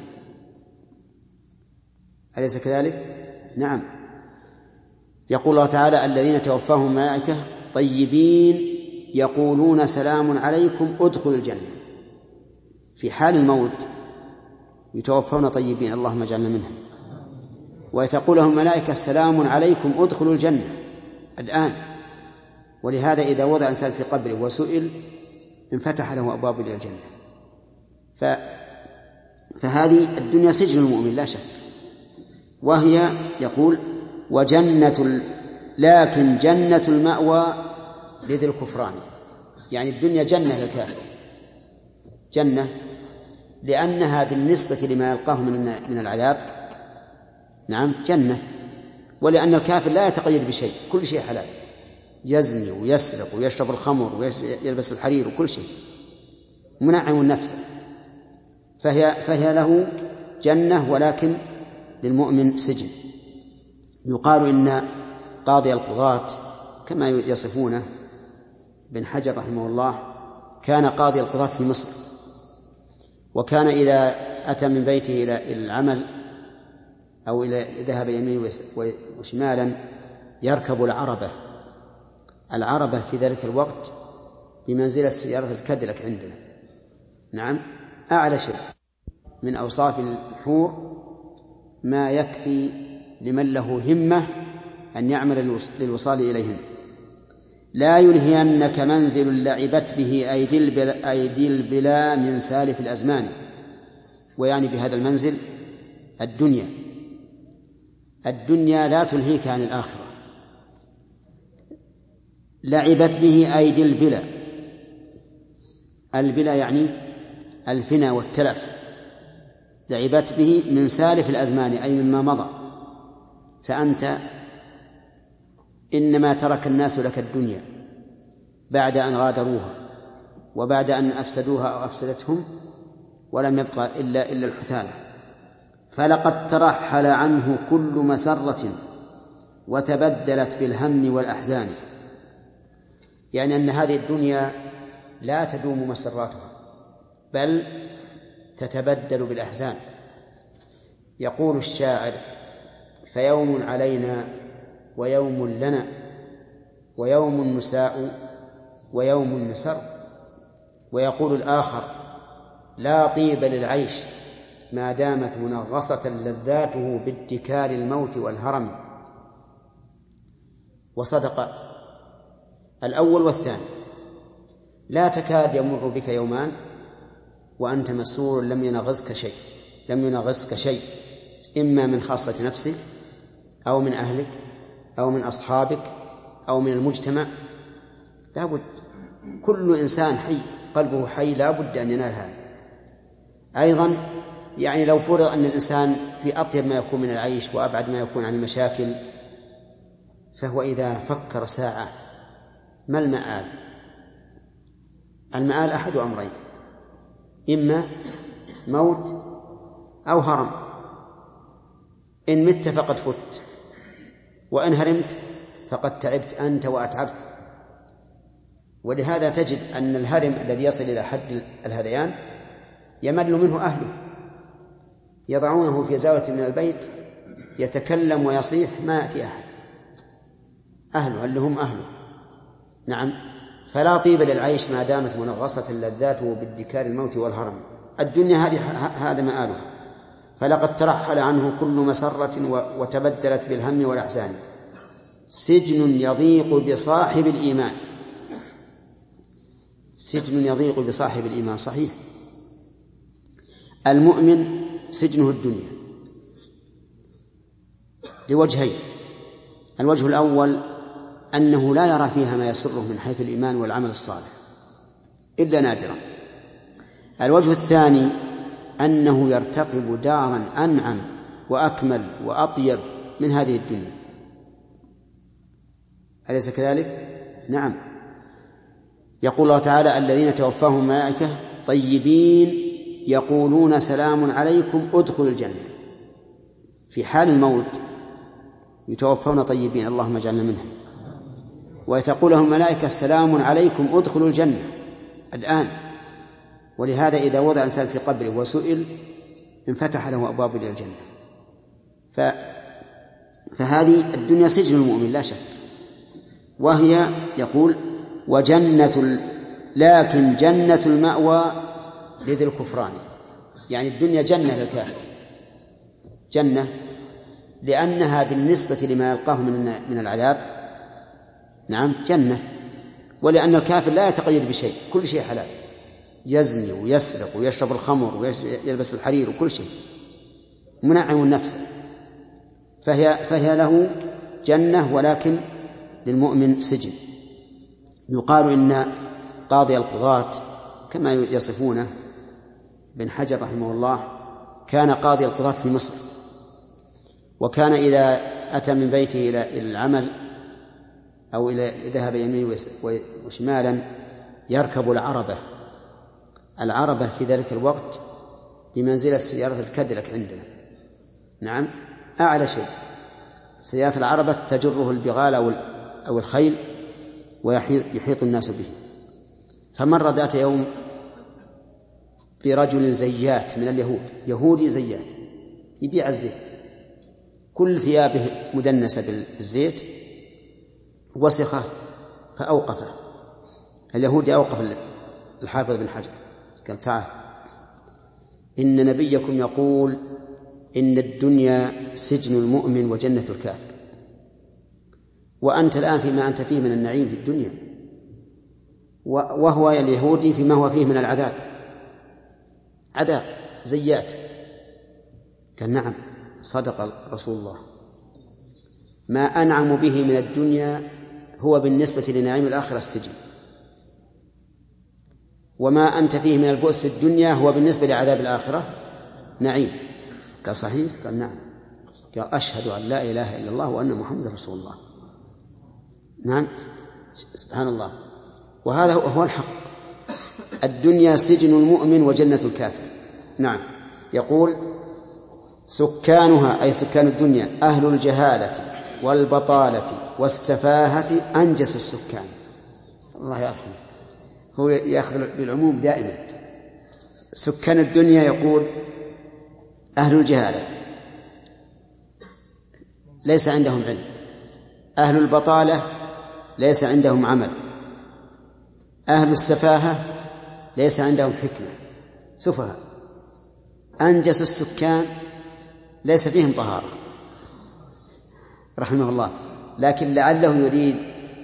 أليس كذلك؟ نعم. يقول الله تعالى: الذين توفاهم الملائكة طيبين يقولون سلام عليكم ادخلوا الجنة. في حال الموت يتوفون طيبين، اللهم اجعلنا منهم، وتقول لهم الملائكة سلام عليكم ادخلوا الجنة الآن. ولهذا إذا وضع الإنسان في قبره وسئل انفتح له أبواب إلى الجنة. ف... فهذه الدنيا سجن المؤمن لا شك، وهي يقول وجنة ال... لكن جنة المأوى لذي الكفران، يعني الدنيا جنة للكافر، جنة لأنها بالنسبة لما يلقاه من من العذاب نعم جنة، ولأن الكافر لا يتقيد بشيء، كل شيء حلال، يزني ويسرق ويشرب الخمر ويلبس الحرير وكل شيء، منعم النفس، فهي فهي له جنة، ولكن للمؤمن سجن. يقال إن قاضي القضاة كما يصفونه بن حجر رحمه الله كان قاضي القضاة في مصر، وكان إذا أتى من بيته إلى العمل أو إلى ذهب يمين وشمالا يركب العربة. العربة في ذلك الوقت بمنزلة سيارة الكاديلاك عندنا، نعم، أعلى شيء من أوصاف الحور ما يكفي لمن له همة أن يعمل للوصال إليهم. لا يلهينك منزل لعبت به أيدي البلا, أيدي البلا من سالف الأزمان، ويعني بهذا المنزل الدنيا. الدنيا لا تلهيك عن الآخرة. لعبت به أيدي البلا، البلا يعني الفنا والتلف، لعبت به من سالف الأزمان أي مما مضى. فأنت إنما ترك الناس لك الدنيا بعد أن غادروها وبعد أن أفسدوها أو أفسدتهم، ولم يبقى إلا إلا الحثالة. فلقد ترحل عنه كل مسرة وتبدلت بالهم والأحزان، يعني أن هذه الدنيا لا تدوم مسراتها بل تتبدل بالأحزان. يقول الشاعر: فيوم علينا ويوم لنا ويوم نساء ويوم نسر. ويقول الآخر: لا طيب للعيش ما دامت منغصة لذاته بادكار الموت والهرم. وصدق الأول والثاني. لا تكاد يمر بك يومان وأنت مسرور لم ينغصك شيء، لم ينغصك شيء إما من خاصة نفسك أو من أهلك أو من أصحابك أو من المجتمع. لا بد، كل إنسان حي قلبه حي لا بد أن ينال هذا. أيضا يعني لو فرض أن الإنسان في أطيب ما يكون من العيش وأبعد ما يكون عن المشاكل، فهو إذا فكر ساعة ما المآل؟ المآل أحد أمرين: إما موت أو هرم. إن مت فقد فت، وإن هرمت فقد تعبت أنت وأتعبت. ولهذا تجد أن الهرم الذي يصل إلى حد الهذيان يمل منه أهله، يضعونه في زاوية من البيت يتكلم ويصيح ما يأتي أحد، أهله اللي هم أهله. نعم. فلا طيب للعيش ما دامت منغصة لذاته بادكار الموت والهرم. الدنيا هذه هذا مآلها. فلقد ترحل عنه كل مسرة وتبدلت بالهم والأحزان. سجن يضيق بصاحب الإيمان، سجن يضيق بصاحب الإيمان صحيح. المؤمن سجنه الدنيا لوجهين: الوجه الأول أنه لا يرى فيها ما يسره من حيث الإيمان والعمل الصالح إلا نادرا، الوجه الثاني أنه يرتقب دارا أنعم وأكمل وأطيب من هذه الدنيا، أليس كذلك؟ نعم. يقول الله تعالى: الذين توفاهم الملائكة طيبين يقولون سلام عليكم ادخلوا الجنة. في حال الموت يتوفون طيبين، اللهم اجعلنا منهم، وتقول لهم الملائكة سلام عليكم ادخلوا الجنة الآن. ولهذا إذا وضع الإنسان في قبره وسئل انفتح له أبواب إلى الجنة. ف... فهذه الدنيا سجن المؤمن لا شك، وهي يقول وجنة ال... لكن جنة المأوى لذي الكفران، يعني الدنيا جنة للكافر، جنة لأنها بالنسبة لما يلقاه من من العذاب نعم جنة، ولأن الكافر لا يتقيد بشيء، كل شيء حلال، يزني ويسرق ويشرب الخمر ويلبس الحرير وكل شيء، منعم نفسه، فهي فهي له جنة، ولكن للمؤمن سجن. يقال إن قاضي القضاة كما يصفونه بن حجر رحمه الله كان قاضي القضاة في مصر، وكان إذا أتى من بيته إلى العمل أو إلى ذهب يمين وشمالا يركب العربة. العربة في ذلك الوقت بمنزلة سيارة الكاديلاك عندنا، نعم أعلى شيء. سيارة العربة تجره البغال أو الخيل ويحيط الناس به. فمر ذات يوم برجل زيات من اليهود، يهودي زيات يبيع الزيت، كل ثيابه مدنسة بالزيت وسخة، فأوقفه اليهودي، أوقف الحافظ بن حجر قال: تعال، إن نبيكم يقول إن الدنيا سجن المؤمن وجنة الكافر، وأنت الآن فيما أنت فيه من النعيم في الدنيا، وهو اليهودي فيما هو فيه من العذاب، عذاب زيات. قال: نعم صدق رسول الله، ما أنعم به من الدنيا هو بالنسبة لنعيم الآخرة السجن، وما أنت فيه من البؤس في الدنيا هو بالنسبة لعذاب الآخرة نعيم. قال: صحيح؟ قال: نعم. قال: أشهد أن لا إله إلا الله وأن محمد رسول الله. نعم، سبحان الله. وهذا هو الحق، الدنيا سجن المؤمن وجنة الكافر. نعم. يقول: سكانها أي سكان الدنيا أهل الجهالة والبطالة والسفاهة أنجس السكان. الله يرحمه، هو يأخذ بالعموم دائما. سكان الدنيا يقول أهل الجهالة ليس عندهم علم، أهل البطالة ليس عندهم عمل، أهل السفاهة ليس عندهم حكمة، سفهاء. أنجس السكان ليس فيهم طهارة رحمه الله، لكن لعله يريد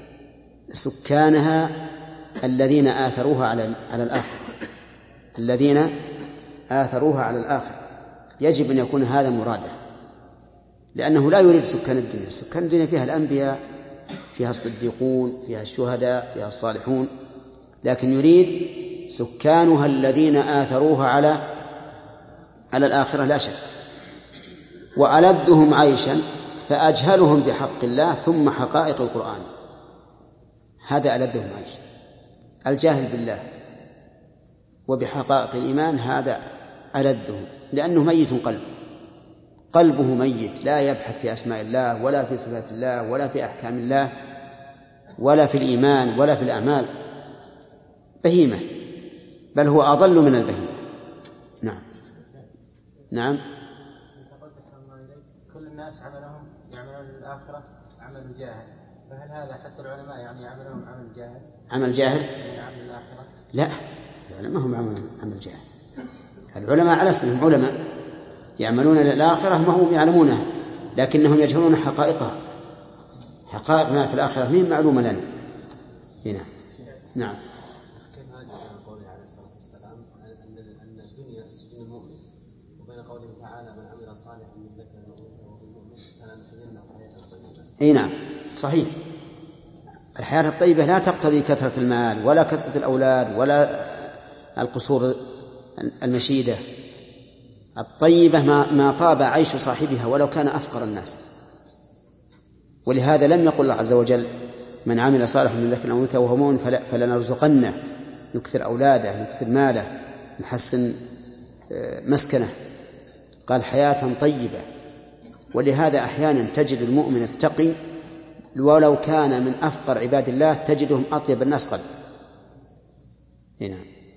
سكانها الذين آثروها على على الآخر، الذين آثروها على الآخر. يجب أن يكون هذا مراده، لأنه لا يريد سكان الدنيا. سكان الدنيا فيها الأنبياء، فيها الصديقون، فيها الشهداء، فيها الصالحون، لكن يريد سكانها الذين آثروها على على الآخرة لا شك. وألذهم عيشا فأجهلهم بحق الله ثم حقائق القرآن، هذا ألذهم عيشا. الجاهل بالله وبحقائق الإيمان هذا ألذهم، لأنه ميت قلبه، قلبه ميت، لا يبحث في أسماء الله ولا في صفات الله ولا في أحكام الله ولا في الإيمان ولا في الأعمال، بهيمة، بل هو أضل من البهيمة. نعم. نعم. كل الناس عملهم يعملون للآخرة عمل جاهل، فهل هذا حتى العلماء يعني عملهم عمل جاهل؟ عمل جاهل؟ عمل للآخرة؟ لا، العلماء هم عمل عمل جاهل. العلماء على اسمهم علماء يعملون للآخرة ما هم يعلمونها، لكنهم يجهلون حقائقها، حقائق ما في الآخرة مين معلومة لنا هنا. نعم. كيف هذا قوله عليه الصلاة والسلام أن الدنيا سجن المؤمن، وبين قوله تعالى من عمل صالحا من ذكر أو أنثى وهو مؤمن فلنحيينه حياة طيبة؟ أي نعم صحيح. الحياة الطيبة لا تقتضي كثرة المال ولا كثرة الأولاد ولا القصور المشيدة الطيبة ما, ما طاب عيش صاحبها ولو كان أفقر الناس. ولهذا لم يقل الله عز وجل من عمل صالحا من ذكر أو أنثى وهو مؤمن فلنرزقنه، يكثر أولاده، يكثر ماله، يحسن مسكنه، قال حياة طيبة. ولهذا أحيانا تجد المؤمن التقي ولو كان من أفقر عباد الله تجدهم أطيب الناس قلبا. هنا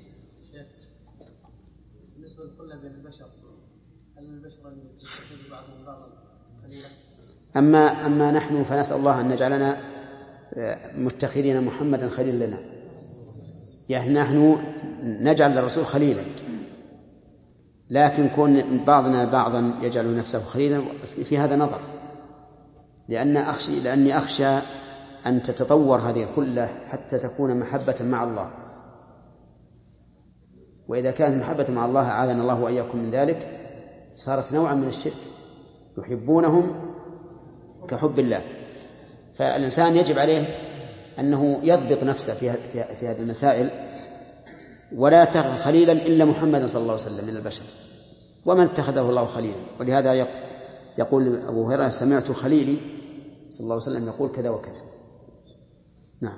بالنسبة للخلة بين البشر، هل البشر يستفيد بعضهم بعضا قليلا؟ أما أما نحن فنسأل الله أن نجعلنا متخذين محمدا خليلا لنا، يعني نحن نجعل الرسول خليلا، لكن كون بعضنا بعضا يجعل نفسه خليلا في هذا نظر، لأن أخشى لأني أخشى أن تتطور هذه الخلة حتى تكون محبة مع الله، وإذا كانت محبة مع الله أعاذنا الله وإياكم من ذلك صارت نوعا من الشرك، يحبونهم كحب الله. فالإنسان يجب عليه أنه يضبط نفسه في في هذه المسائل، ولا يتخذ خليلا إلا محمدا صلى الله عليه وسلم من البشر، ومن اتخذه الله خليلا. ولهذا يقول أبو هريرة سمعت خليلي صلى الله عليه وسلم يقول كذا وكذا. نعم.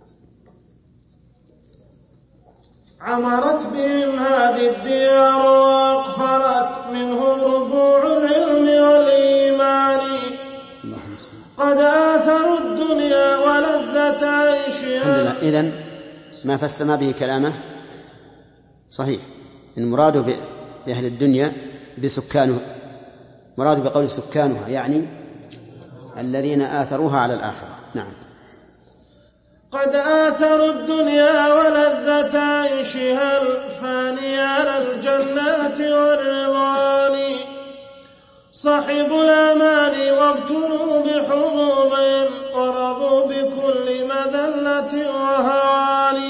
عمرت بهم هذه الديار وأقفلت منهم ربوع العلم والإيمان، قد آثروا الدنيا ولذة عيشها. إذن ما فسرنا به كلامه صحيح، إن مراده بأهل الدنيا بسكانه، مراده بقول سكانها يعني الذين آثروها على الآخرة. نعم. قد آثروا الدنيا ولذة عيشها الفاني على الجنات والرضوان، صحبوا الأمان وابتلوا بحظوظ ورضوا بكل مذلة وهوان،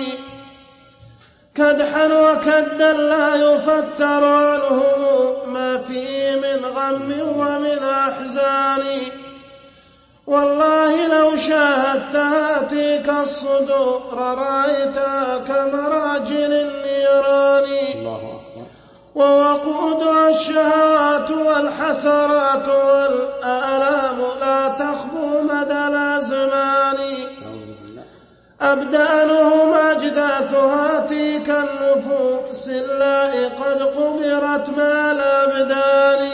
كدحا وكدا لا يفتر عنهم ما فيه من غم ومن أحزان، والله لو شاهدت هاتيك الصدور رأيتها كمراجل النيران، ووقودها الشهوات والحسرات والآلام لا تخبو مدى الأزمان، أبدانهم أجداثها تلك النفوس اللائي قد قبرت مع الأبدان،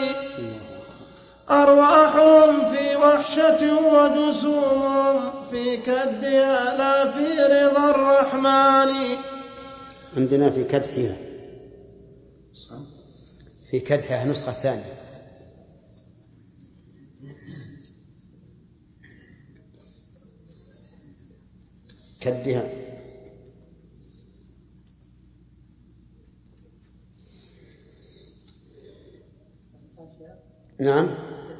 أرواحهم في وحشة وجسومهم في كدها لا في رضا الرحمن. عندنا في كدحها، في كدحها نسخة ثانية. كدها نعم.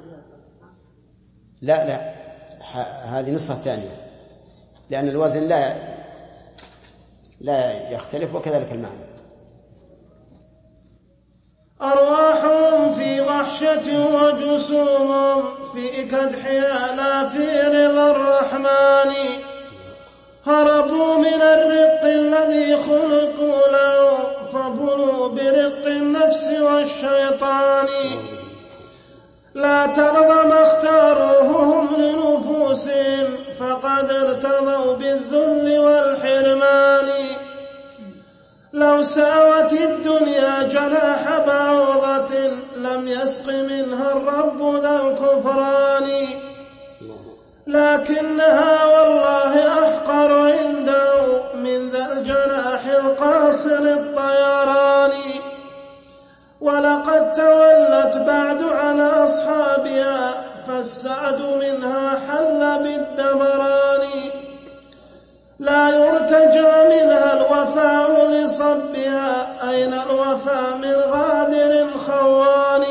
لا لا هذه نسخة ثانية، لأن الوزن لا لا يختلف وكذلك المعنى. أرواحهم في وحشة وجسومهم في كدحها لا في رضا الرحمن، هربوا من الرق الذي خلقوا له فبلوا برق النفس والشيطان، لا ترضى ما اختاروهم لنفوسهم فقد ارتضوا بالذل والحرمان، لو ساوت الدنيا جناح بعوضة لم يسق منها الرب ذا الكفران، لكنها والله أحقر عنده من ذا الجناح القاصر الطيران، ولقد تولت بعد على أصحابها فالسعد منها حل بالدبران، لا يرتجى منها الوفاء لصبها أين الوفاء من غادر خوان،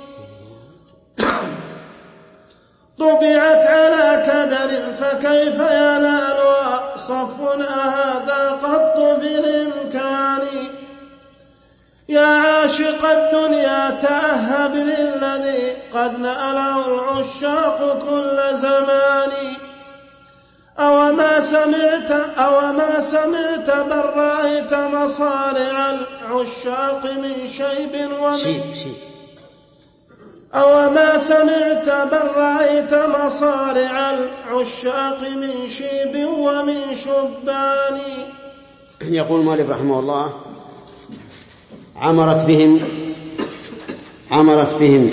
طبعت على كدر فكيف ينالها صفنا هذا قط بالإمكان، يا عاشق الدنيا تأهب للذي قد نأله العشاق كل زمان، أو ما سمعت أو ما سمعت بل رأيت مصارع العشاق من شيب ومن شيب شيب أو ما سمعت بل رأيت مصارع العشاق من شيب ومن شبان. يقول المؤلف رحمه الله: عمرت بهم عمرت بهم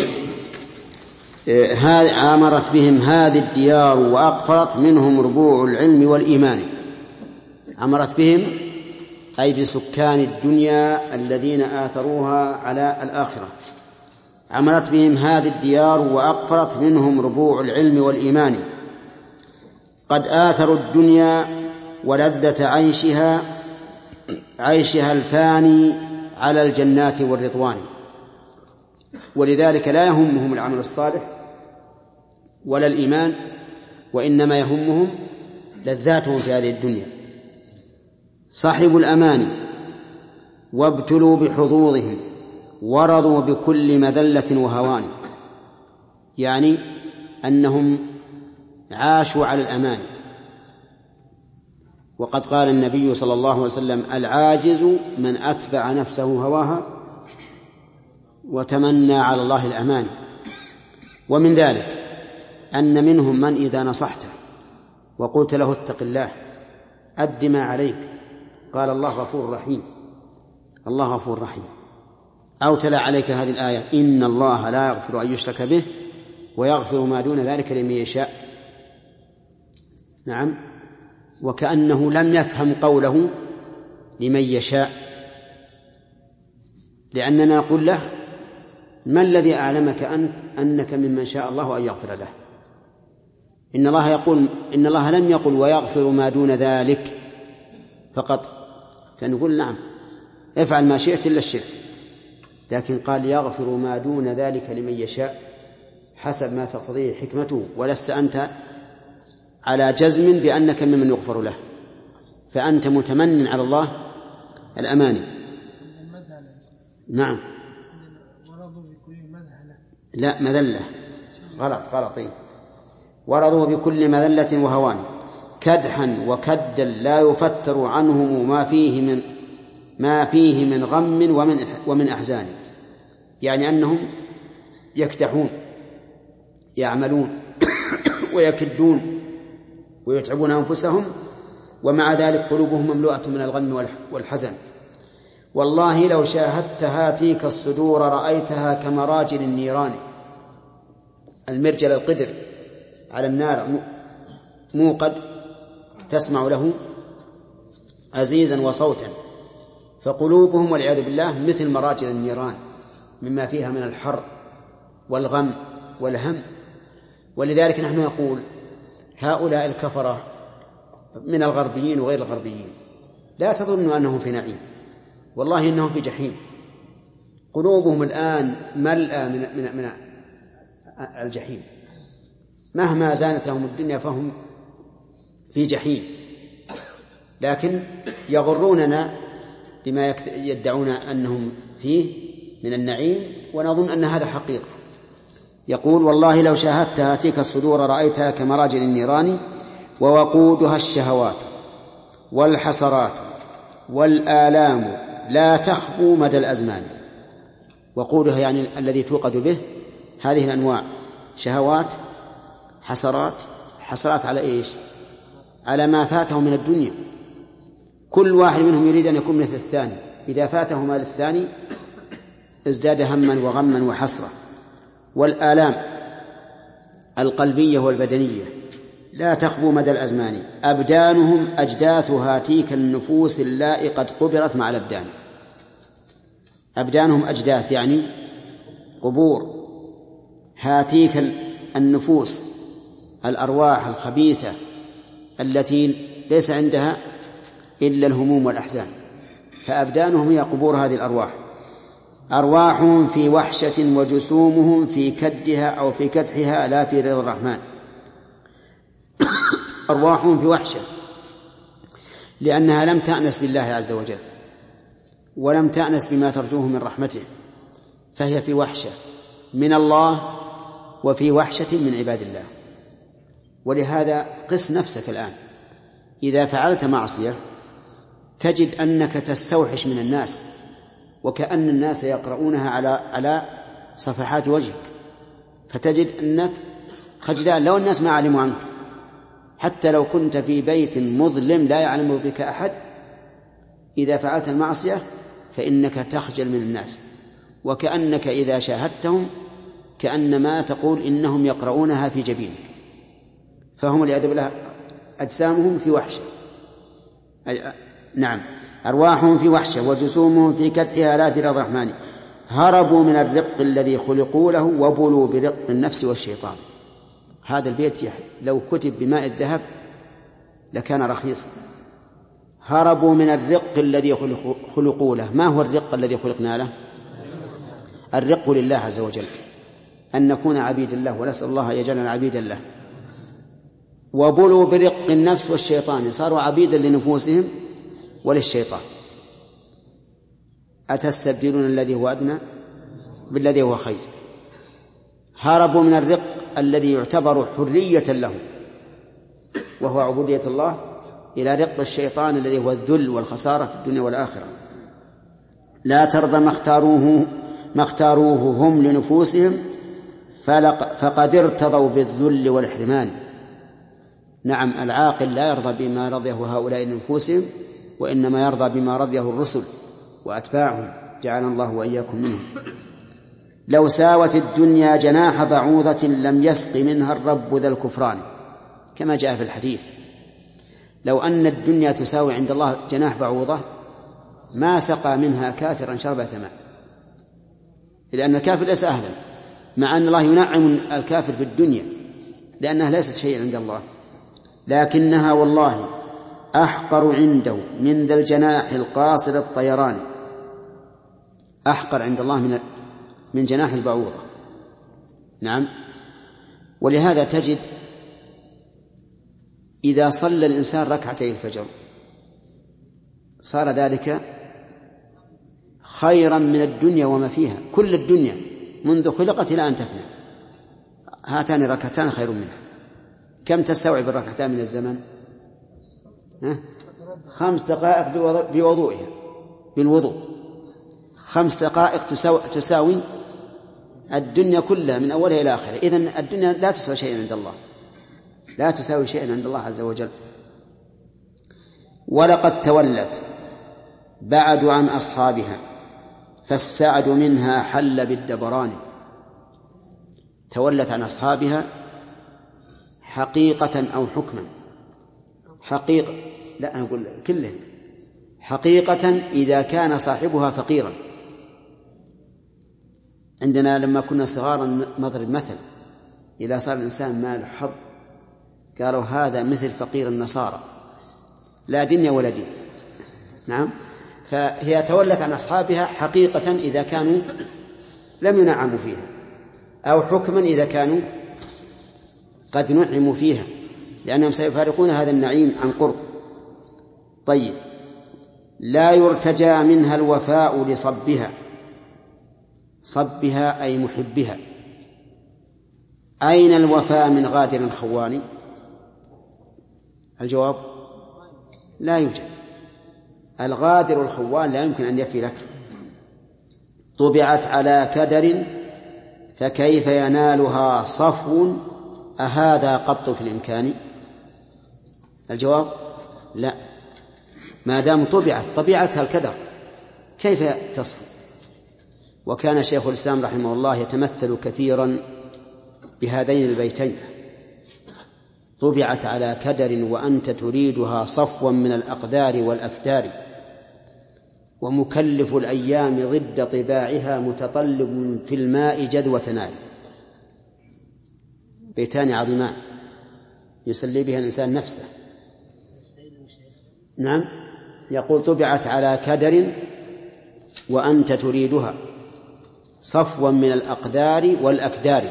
عمرت بهم هذه الديار وأقفرت منهم ربوع العلم والإيمان. عمرت بهم أي بسكان الدنيا الذين آثروها على الآخرة. عمرت بهم هذه الديار وأقفرت منهم ربوع العلم والإيمان، قد آثروا الدنيا ولذة عيشها عيشها الفاني على الجنات والرضوان، ولذلك لا يهمهم العمل الصالح ولا الإيمان، وإنما يهمهم لذاتهم في هذه الدنيا. صحبوا الأماني وابتلوا بحظوظهم ورضوا بكل مذلة وهوان، يعني أنهم عاشوا على الأمان. وقد قال النبي صلى الله عليه وسلم: العاجز من أتبع نفسه هواها وتمنى على الله الأمان. ومن ذلك أن منهم من إذا نصحته وقلت له اتق الله أد ما عليك قال الله غفور رحيم، الله غفور رحيم، أو تلا عليك هذه الآية: إن الله لا يغفر أن يشرك به ويغفر ما دون ذلك لمن يشاء. نعم، وكأنه لم يفهم قوله لمن يشاء، لأننا نقول له: ما الذي أعلمك أنت أنك ممن شاء الله أن يغفر له؟ إن الله يقول إن الله لم يقل ويغفر ما دون ذلك فقط، فنقول نعم افعل ما شئت إلا الشرك، لكن قال يغفر ما دون ذلك لمن يشاء حسب ما تقتضيه حكمته، ولست أنت على جزم بأنك ممن يغفر له، فأنت متمن على الله الأماني. نعم، لا مذلة، غلط غلطين. ورضوا بكل مذلة وهوان كدحا وكدا لا يفتر عنهم ما فيه من ما فيه من غم ومن ومن أحزان، يعني أنهم يكدحون يعملون ويكدون ويتعبون أنفسهم، ومع ذلك قلوبهم مملوءة من الغم والحزن. والله لو شاهدت هاتيك الصدور رأيتها كمراجل النيران. المرجل القدر على النار موقد تسمع له عزيزا وصوتا، فقلوبهم والعياذ بالله مثل مراجل النيران مما فيها من الحر والغم والهم. ولذلك نحن نقول هؤلاء الكفرة من الغربيين وغير الغربيين لا تظنوا أنهم في نعيم، والله إنهم في جحيم. قلوبهم الآن ملأى من, من, من الجحيم، مهما زانت لهم الدنيا فهم في جحيم، لكن يغروننا بما يدعون أنهم فيه من النعيم، ونظن أن هذا حقيقة. يقول: والله لو شاهدت هاتيك الصدور رأيتها كمراجل النيران ووقودها الشهوات والحسرات والآلام لا تخبو مدى الأزمان. وقودها يعني الذي توقد به هذه الأنواع: شهوات، حسرات. حسرات على إيش؟ على ما فاته من الدنيا. كل واحد منهم يريد أن يكون مثل الثاني، إذا فاته مال الثاني ازداد هما وغما وحسرة. والآلام القلبية والبدنية لا تخبو مدى الأزمان. أبدانهم أجداث هاتيك النفوس اللائي قد قبرت مع الأبدان. أبدانهم أجداث يعني قبور، هاتيك النفوس الأرواح الخبيثة التي ليس عندها إلا الهموم والأحزان، فأبدانهم هي قبور هذه الأرواح. أرواحهم في وحشة وجسومهم في كدها أو في كدحها لا في رضا الرحمن. أرواحهم في وحشة لأنها لم تأنس بالله عز وجل ولم تأنس بما ترجوه من رحمته، فهي في وحشة من الله وفي وحشة من عباد الله. ولهذا قس نفسك الآن، إذا فعلت معصية تجد أنك تستوحش من الناس وكأن الناس يقرؤونها على على صفحات وجهك، فتجد أنك خجلان لو الناس ما علموا عنك. حتى لو كنت في بيت مظلم لا يعلم بك أحد، إذا فعلت المعصية فإنك تخجل من الناس، وكأنك إذا شاهدتهم كأنما تقول إنهم يقرؤونها في جبينك، فهم والعياذ بالله أجسامهم في وحشة، نعم أرواحهم في وحشة وجسومهم في كدحها لا في رضا الرحمن، هربوا من الرق الذي خلقوا له وبلوا برق النفس والشيطان. هذا البيت لو كتب بماء الذهب لكان رخيصا. هربوا من الرق الذي خلقوا له. ما هو الرق الذي خلقنا له؟ الرق لله عز وجل، أن نكون عبيد الله، ونسأل الله يجعلنا عبيدا له. وبلوا برق النفس والشيطان، صاروا عبيدا لنفوسهم وللشيطان. أتستبدلون الذي هو أدنى بالذي هو خير. هربوا من الرق الذي يعتبر حرية لهم وهو عبودية الله إلى رق الشيطان الذي هو الذل والخسارة في الدنيا والآخرة. لا ترضى ما اختاروه ما اختاروه هم لنفوسهم فقد ارتضوا بالذل والحرمان. نعم العاقل لا يرضى بما رضيه هؤلاء لنفوسهم، وإنما يرضى بما رضيه الرسل وأتباعهم، جعلنا الله وإياكم منهم. لو ساوت الدنيا جناح بعوضة لم يسق منها الرب ذا الكفران، كما جاء في الحديث. لو أن الدنيا تساوي عند الله جناح بعوضة ما سقى منها كافرا شربة ماء، لأن الكافر ليس أهلا، مع أن الله ينعم الكافر في الدنيا لأنها ليست شيئا عند الله، لكنها والله أحقر عنده من ذا الجناح القاصر الطيران. أحقر عند الله من من جناح البعوضة. نعم. ولهذا تجد إذا صلى الإنسان ركعتي الفجر صار ذلك خيرا من الدنيا وما فيها. كل الدنيا منذ خلقت إلى أن تفنى هاتان ركعتان خير منها. كم تستوعب الركعتان من الزمن؟ ها؟ خمس دقائق بوضوئها بالوضوء، خمس دقائق تساوي الدنيا كلها من أولها إلى آخرها. إذن الدنيا لا تساوي شيئا عند الله، لا تساوي شيئا عند الله عز وجل. ولقد تولت بعد عن أصحابها فالسعد منها حل بالدبران. تولت عن أصحابها حقيقة أو حكما. حقيقة لا أنا أقول كله حقيقة إذا كان صاحبها فقيرا. عندنا لما كنا صغارا نضرب مثل إذا صار الإنسان ماله حظ قالوا هذا مثل فقير النصارى لا دنيا ولا دين. نعم. فهي تولت عن أصحابها حقيقة إذا كانوا لم ينعموا فيها، أو حكما إذا كانوا قد نعموا فيها، لأنهم سيفارقون هذا النعيم عن قرب. طيب. لا يرتجى منها الوفاء لصبها. صبها أي محبها. أين الوفاء من غادر خوان؟ الجواب لا يوجد. الغادر الخوان لا يمكن أن يفي لك. طبعت على كدر فكيف ينالها صفو أهذا قط في الإمكان؟ الجواب لا، ما دام طبعت طبيعتها الكدر كيف تصفو؟ وكان شيخ الإسلام رحمه الله يتمثل كثيرا بهذين البيتين: طبعت على كدر وأنت تريدها صفوا من الأقدار والأكدار، ومكلف الأيام ضد طباعها متطلب في الماء جدوى نار. بيتان عظيمان يسلي بها الإنسان نفسه. نعم. يقول طبعت على كدر وأنت تريدها صفوا من الأقدار والأكدار،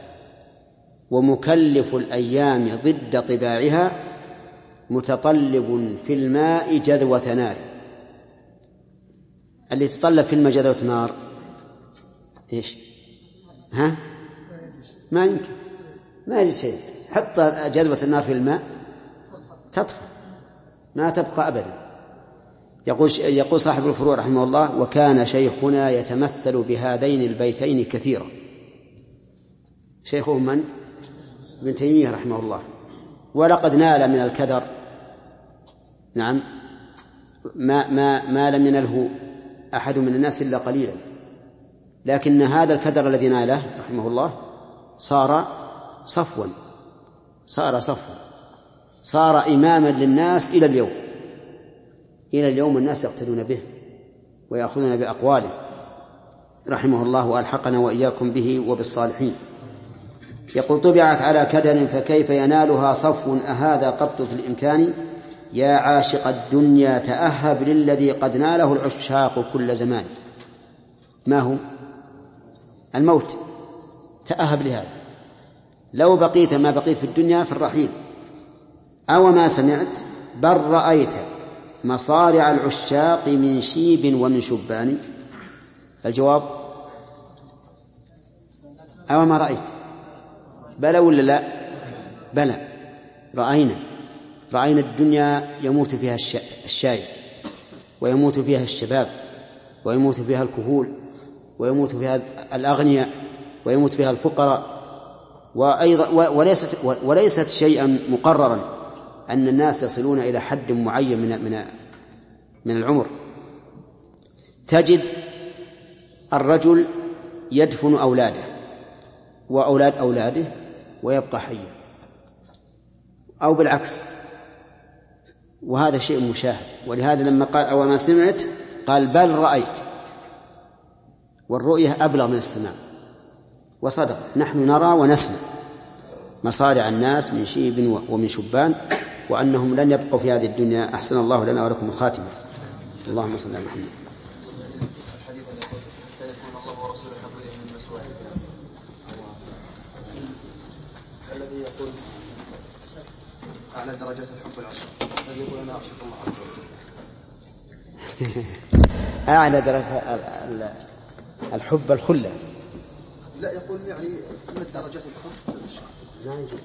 ومكلف الأيام ضد طباعها متطلب في الماء جذوة نار. اللي تطلب في الماء جذوة نار إيش؟ ها؟ ما يمكن، ما يجي شيء. حط جذوة النار في الماء تطفى، ما تبقى أبدا. يقول يقول صاحب الفروع رحمه الله: وكان شيخنا يتمثل بهذين البيتين كثيرا. شيخه من؟ ابن تيمية رحمه الله. ولقد نال من الكدر نعم ما, ما, ما لم ينله أحد من الناس إلا قليلا، لكن هذا الكدر الذي ناله رحمه الله صار صفوا صار صفوا صار إماما للناس إلى اليوم إلى اليوم الناس يقتدون به ويأخذون بأقواله رحمه الله، وألحقنا وإياكم به وبالصالحين. يقول: طبعت على كدر فكيف ينالها صفو أهذا قط في الإمكان؟ يا عاشق الدنيا تأهب للذي قد ناله العشاق كل زمان. ما هو؟ الموت. تأهب لهذا، لو بقيت ما بقيت في الدنيا في الرحيل. أو ما سمعت بل رأيت مصارع العشاق من شيب ومن شبان. الجواب: أو ما رأيت. بلى ولا لا؟ بلى، رأينا رأينا الدنيا يموت فيها الشايب، ويموت فيها الشباب، ويموت فيها الكهول، ويموت فيها الأغنياء، ويموت فيها الفقراء. وأيضا وليست وليست شيئا مقررا أن الناس يصلون إلى حد معين من من من العمر. تجد الرجل يدفن أولاده وأولاد أولاده ويبقى حيا، أو بالعكس، وهذا شيء مشاهد. ولهذا لما قال أو ما سمعت قال بل رأيت، والرؤية أبلغ من السماع. وصدق، نحن نرى ونسمع مصارع الناس من شيب ومن شبان، وأنهم لن يبقوا في هذه الدنيا. أحسن الله لنا ولكم الخاتمة. اللهم صل على محمد. الحديث يقول: حتى يكون الله ورسوله حق من المسؤول. الذي يقول أعلى درجة الحب العشق، الذي يقول أنا أعشق الله عز وجل. أعلى درجة الحب الخلة. لا، يقول يعني من درجة الحب العشق. لا يجوز،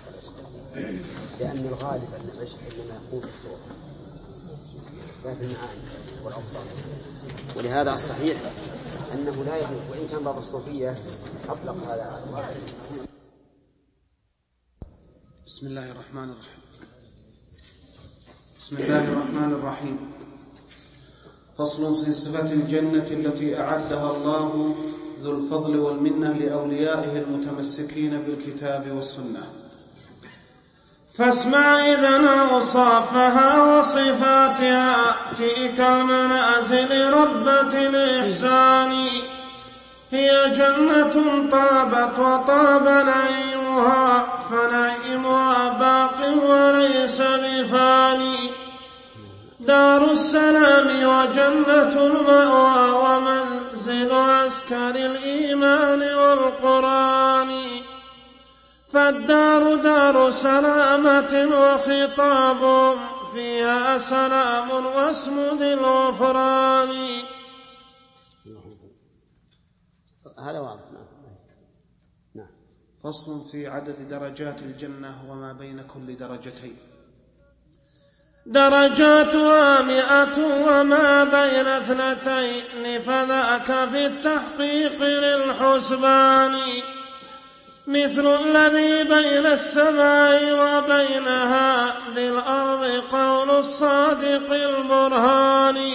لأن الغالب أن العشق إنما يكون في الصور لا في المعاني والأوصاف. ولهذا الصحيح أنه لا يجوز، وإن كان بعض الصوفية أطلق هذا. بسم الله الرحمن الرحيم. بسم الله الرحمن الرحيم. فصل في صفة الجنة التي أعدها الله ذو الفضل والمنة لأوليائه المتمسكين بالكتاب والسنة. فاسمع إذن أوصافها وصفاتها تلك المنازل ربة الإحسان. هي جنة طابت وطاب نعيمها، فنعيمها باق وليس بفاني. دار السلام وجنة المأوى، ومنزل عسكر الإيمان والقرآن. فالدار دار سلامة وخطاب فيها سلام واسم ذي الغفران. هذا واضح. نعم. فصل في عدد درجات الجنة وما بين كل درجتين. درجاتها مئة وما بين اثنتين، فذاك في التحقيق للحسبان. مثل الذي بين السماء وبينها ذي الأرض قول الصادق البرهان.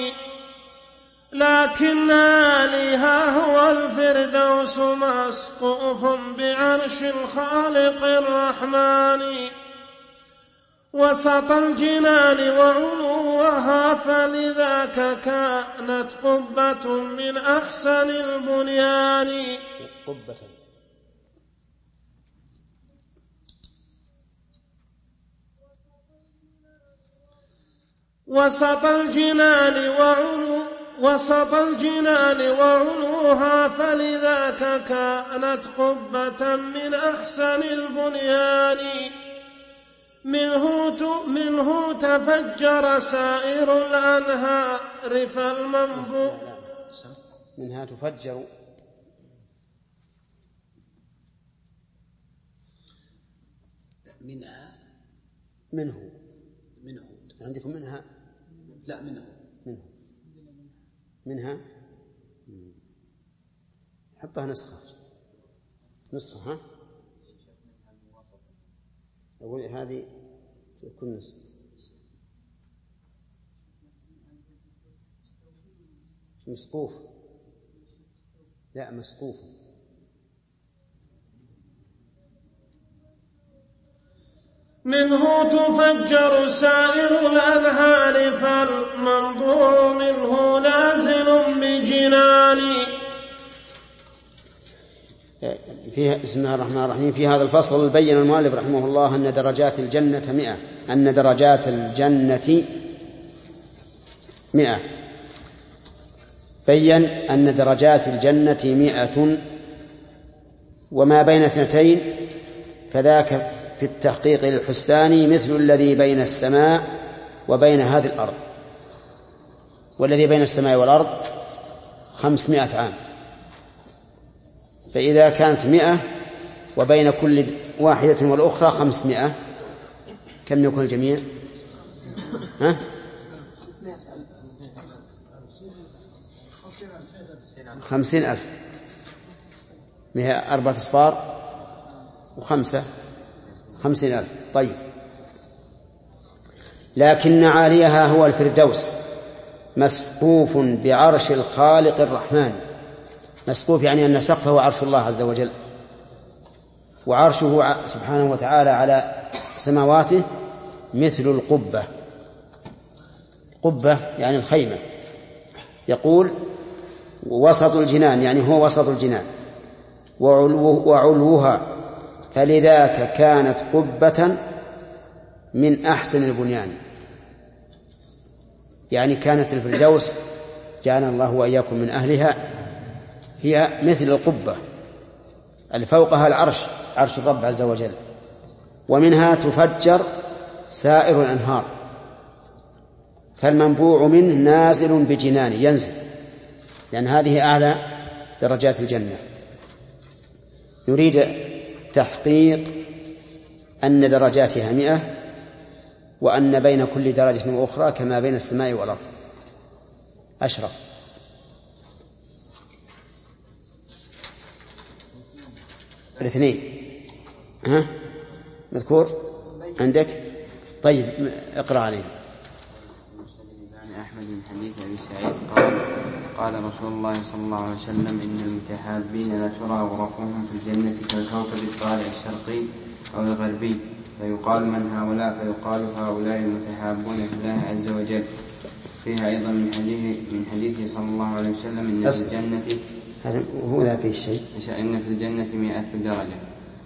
لكن آلها هو الفردوس مسقوف بعرش الخالق الرحمن. وسط الجنان وعلوها فلذاك كانت قبة من أحسن البنيان. قبة. وسط الجنان وعلو وسط الجنان وعلوها فلذاك كانت قبة من أحسن البنيان. منه منه تفجر سائر الأنهار فالمنبوع. منها تفجر منها منه منه عندكم منها؟ لا منه منه منها حطها نسخة نسخة ها أقول هذه كل نسخة مسقوف لا مسقوف منه تفجر سائر الأنهار فالمنظور منه نازل بجنان. فيها بسم الله الرحمن الرحيم. في هذا الفصل بين المؤلف رحمه الله أن درجات الجنة مئة أن درجات الجنة مئة بين أن درجات الجنة مئة وما بين اثنتين فذاك في التحقيق للحسبان مثل الذي بين السماء وبين هذه الأرض، والذي بين السماء والأرض خمسمائة عام، فإذا كانت مئة وبين كل واحدة والأخرى خمسمائة كم يكون الجميع؟ ها؟ خمسين ألف مئة أربعة أصفار وخمسة خمسين ألف. طيب لكن عاليها هو الفردوس مسقوف بعرش الخالق الرحمن. مسقوف يعني أن سقفه عرش الله عز وجل، وعرشه سبحانه وتعالى على سماواته مثل القبة. قبة يعني الخيمة. يقول وسط الجنان يعني هو وسط الجنان وعلوها فلذاك كانت قبة من أحسن البنيان. يعني كانت الفردوس جعلنا الله وإياكم من أهلها هي مثل القبة اللي فوقها العرش عرش الرب عز وجل، ومنها تفجر سائر الأنهار فالمنبوع منه نازل بجنان ينزل، لأن هذه أعلى درجات الجنة. نريد تحقيق أن درجاتها مئة وأن بين كل درجة وأخرى كما بين السماء والأرض. أشرف الاثنين ها مذكور عندك؟ طيب اقرأ عليه. أحمد بن حديث أبي سعيد قال قال رسول الله صلى الله عليه وسلم إن المتحابين لا ترى غرفهم في الجنة كالكوكب الطالع الشرقي أو الغربي، فيقال من هؤلاء؟ فيقال هؤلاء المتحابون في الله عز وجل. فيها أيضا من حديث من حديث صلى الله عليه وسلم إن في الجنة هذا هو ذا في الشيء إن في الجنة مئة درجة،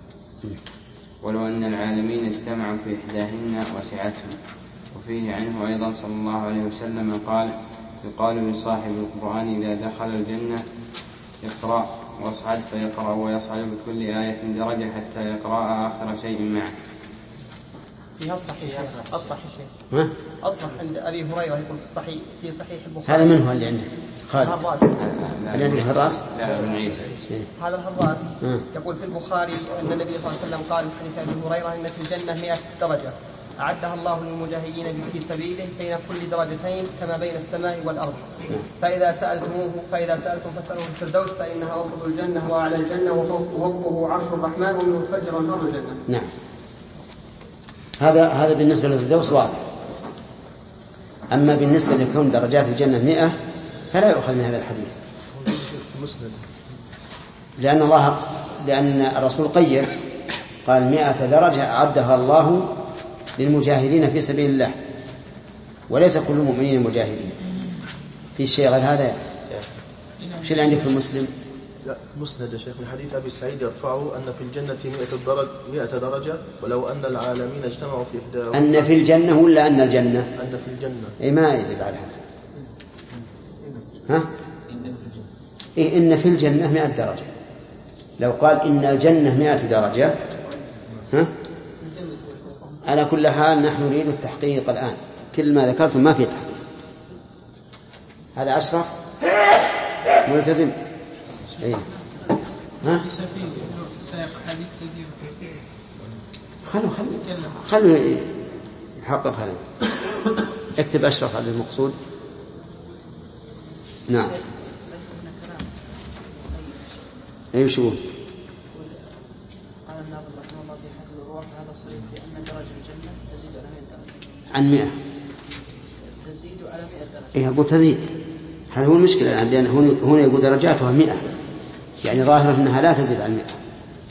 ولو أن العالمين اجتمعوا في إحداهن وسعتهم. وفيه عنه أيضا صلى الله عليه وسلم قال يقال لصاحب القرآن إذا دخل الجنة يقرأ واصعد، فيقرأ ويصعد بكل آية درجة حتى يقرأ آخر شيء معه. فيها الصحيح أصلح شيء أصلح عند أبي هريرة يقول في الصحيح في صحيح البخاري. هذا منه اللي عندك خالد اللي عندك الهراس؟ لا ابن عيسى. هذا الهراس يقول في البخاري أن النبي صلى الله عليه وسلم قال في حديث أبي هريرة إن في الجنة مئة درجة أعدها الله للمجاهدين في سبيله بين كل درجتين كما بين السماء والأرض. فإذا سألتموه فإذا سألتم فاسألوه الفردوس فإنها وسط الجنة وأعلى الجنة وفوقه عرش الرحمن ومنه تفجر أنهار الجنة. نعم هذا هذا بالنسبة للفردوس واضح. أما بالنسبة لكون درجات الجنة مئة فلا يؤخذ من هذا الحديث مسند، لأن الله لأن الرسول قيد قال مئة درجة أعدها الله للمجاهدين في سبيل الله، وليس كل المؤمنين مجاهدين. في شيء غير هذا؟ وش اللي عندك في المسلم؟ لا مسند يا شيخ من حديث أبي سعيد يرفعه أن في الجنة مئة درجة, مئة درجة ولو أن العالمين اجتمعوا في إحداهن. أن في الجنة ولا أن الجنة؟ أن في الجنة. إيه ما يدل على هذا. ها؟ إيه إن في الجنة مئة درجة. لو قال إن الجنة مئة درجة ها؟ على كل حال نحن نريد التحقيق الآن. كل ما ذكرتم ما في تحقيق. هذا أشرف ملتزم. إيه ها؟ خلوا خلوا خلوا يحقق هذا. اكتب أشرف على المقصود. نعم. أي شو؟ قال الناظم رحمه الله في حسب الروح هذا صريح بأن درجة الجنة تزيد على مئة درجة. عن مئة. تزيد على مئة درجة. إيه أقول تزيد. هذا هو المشكلة الآن، لأن هنا يقول درجاتها مئة، يعني ظاهر أنها لا تزيد عن مئة.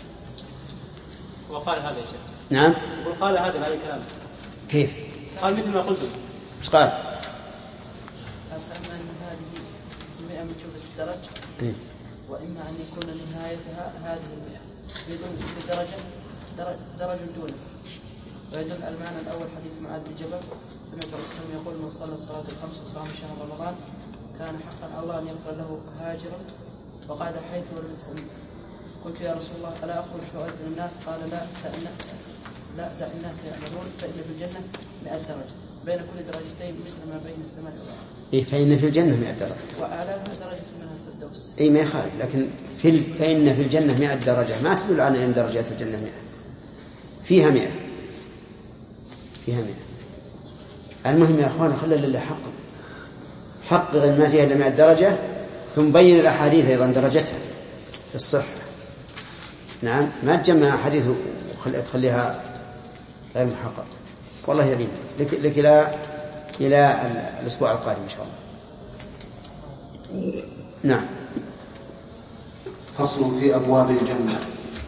وقال هذا يا شيخ. نعم. وقال هذا بعد الكلام. كيف؟ قال مثل ما قلت. إيش قال؟ أما أن هذه مئة من جملة الدرج. إيه. وإما أن يكون نهايتها هذه المئة بدون كل درجة درجة دونه. ويدل المعنى الأول حديث معاذ بن جبل سمعت الرسول يقول من صلى الصلاة الخمس وصام شهر رمضان كان حقا الله أن يغفر له هاجرا وقعد حيث ولدت أمه. قلت يا رسول الله ألا أخرج فأؤذن الناس؟ قال لا دع لا دع الناس يعملون فإن في الجنة مئة درجة بين كل درجتين مثل ما بين السماء والأرض. إيه فإن في الجنة مئة درجة. وأعلاها درجة منها الفردوس. إيه ما يخالف، لكن في ال... فإن في الجنة مئة درجة ما تدل على أن درجات الجنة مئة. فيها مئة. فيها مئة. المهم يا أخوان خلى لله حق حق ما فيها إلا مئة درجة، ثم بين الأحاديث أيضا درجتها في الصحة. نعم، ما تجمع حديث وتخليها غير محقق. والله يعين لك, لك إلى إلى الأسبوع القادم إن شاء الله. نعم. فصل في أبواب الجنة.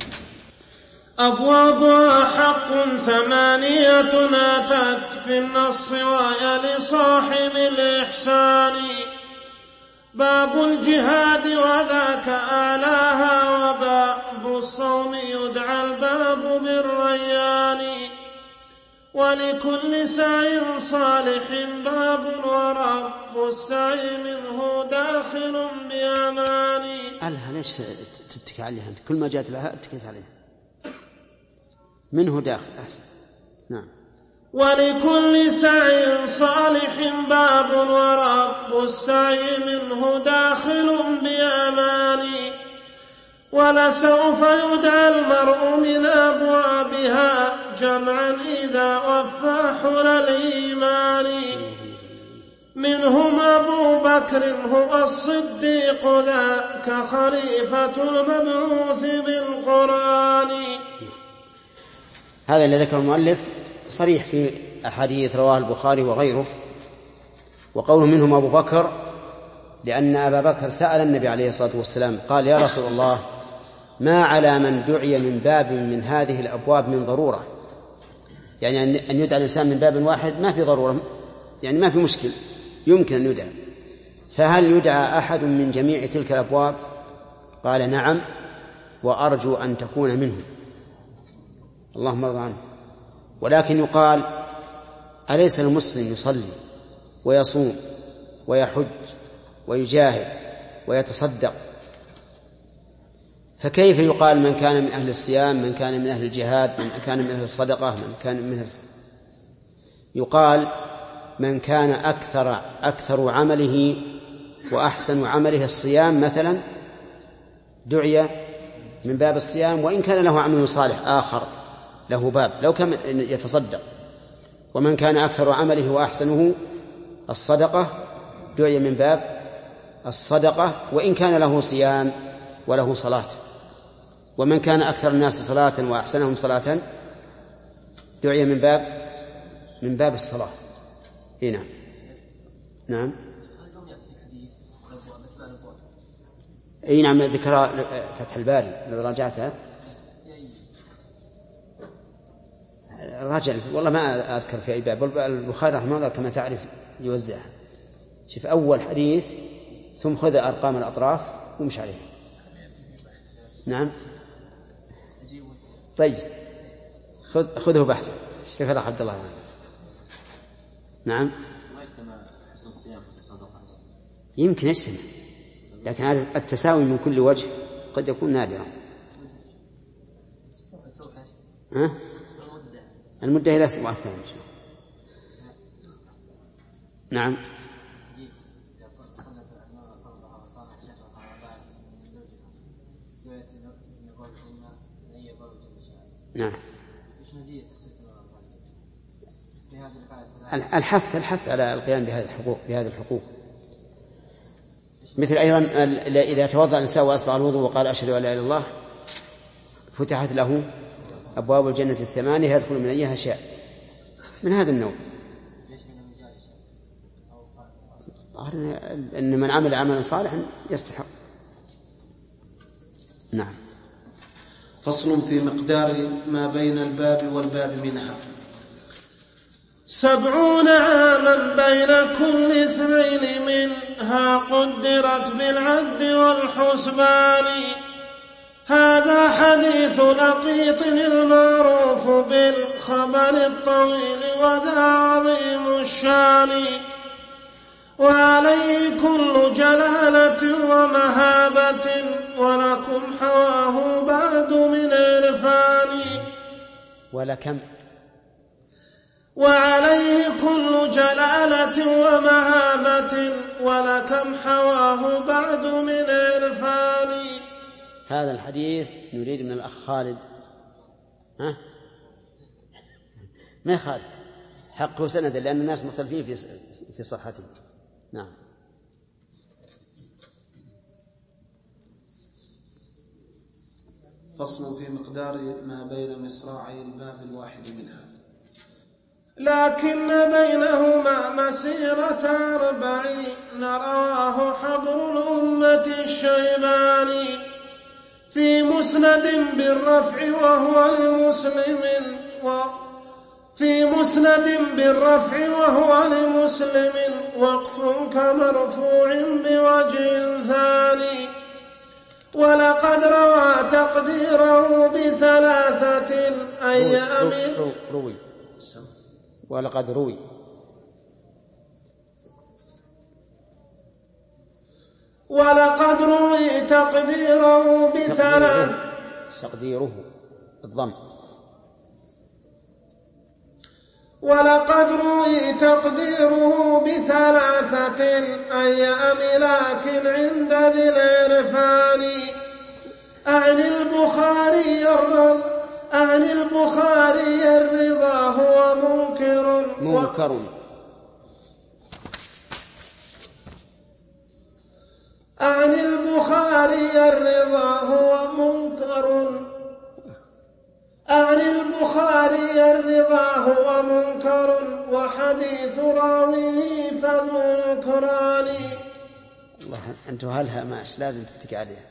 أبوابها حق ثمانية أتت في النص وهي لصاحب الإحسان. باب الجهاد وذاك آلاها، وباب الصوم يدعى الباب بالريان. ولكل سعي صالح باب، ورب السعي منه داخل بأمان. ألها ليش تتكي عليها أنت؟ كل ما جاءت لها اتكيت عليها. منه داخل أحسن. نعم. ولكل سعي صالح باب، ورب السعي منه داخل بأمان. ولسوف يدعى المرء من أبوابها جمعا إذا وفى حلل الإيمان. منهم أبو بكر هو الصديق ذاك خليفة المبعوث بالقرآن. هذا الذي ذكر المؤلف صريح في أحاديث رواه البخاري وغيره. وقوله منهم أبو بكر لأن أبا بكر سأل النبي عليه الصلاة والسلام قال يا رسول الله ما على من دعي من باب من هذه الأبواب من ضرورة، يعني أن يدعى الإنسان من باب واحد ما في ضرورة، يعني ما في مشكل يمكن أن يدعى، فهل يدعى أحد من جميع تلك الأبواب؟ قال نعم وأرجو أن تكون منه، اللهم ارضى عنه. ولكن يقال أليس المسلم يصلي ويصوم ويحج ويجاهد ويتصدق، فكيف يقال من كان من أهل الصيام، من كان من أهل الجهاد، من كان من أهل الصدقة، من كان من أهل... يقال من كان أكثر أكثر عمله وأحسن عمله الصيام مثلا دعي من باب الصيام، وإن كان له عمل صالح آخر له باب لو كان يتصدق. ومن كان أكثر عمله وأحسنه الصدقة دعي من باب الصدقة وإن كان له صيام وله صلاة. ومن كان أكثر الناس صلاة وأحسنهم صلاة دعي من باب من باب الصلاة. هنا نعم. أي نعم ذكر فتح الباري لو راجعتها راجع والله ما أذكر في أي باب. البخاري رحمه الله كما تعرف يوزعها. شوف أول حديث ثم خذ أرقام الأطراف ومش عليها. نعم طيب خذ خذه بحثا. كيف الأخ عبد الله؟ نعم يمكن يجتمع، لكن هذا التساوي من كل وجه قد يكون نادرا. ها؟ المدة إلى أسبوع ثاني. نعم نعم الحث الحث على القيام بهذه الحقوق بهذه الحقوق مثل أيضا إذا توضأ الإنسان وأسبغ الوضوء وقال أشهد أن لا إله إلا الله فتحت له أبواب الجنة الثمانية يدخل من أيها شاء، من هذا النوع. أن من عمل عملا صالحا يستحق. نعم. فصل في مقدار ما بين الباب والباب منها. سبعون عاما بين كل اثنين منها قدرت بالعد والحسبان. هذا حديث لقيط المعروف بالخبر الطويل وذا عظيم الشان. وعليه كل جلالة ومهابة ولكم حواه بعد من عرفان. ولكم وعليه كل جلالة ومهابة ولكم حواه بعد من عرفان. هذا الحديث نريد من الأخ خالد. ها؟ ما خالد حقه سند لأن الناس مختلفين في في صحته. نعم. فصل في مقدار ما بين مصراعي الباب الواحد منها. لكن بينهما مسيرة أربعين رواه حبر الأمة الشيباني في مسند بالرفع وهو لمسلم و في مسند بالرفع وهو لمسلم وقف كمرفوع بوجه ثاني. ولقد روى تقديره بثلاثة أي أمين روي ولقد روي ولقد روي تقديره بثلاث تقديره الضم ولقد روي تقديره بثلاثة أي أملاك عند ذي العرفان. أعني البخاري الرضا أعني البخاري الرضا هو منكر منكر أعني البخاري الرضا هو منكر أعني البخاري الرضا هو منكر وحديث راويه فذو نكران. الله أنتم هلها ماش لازم تتكي عليها.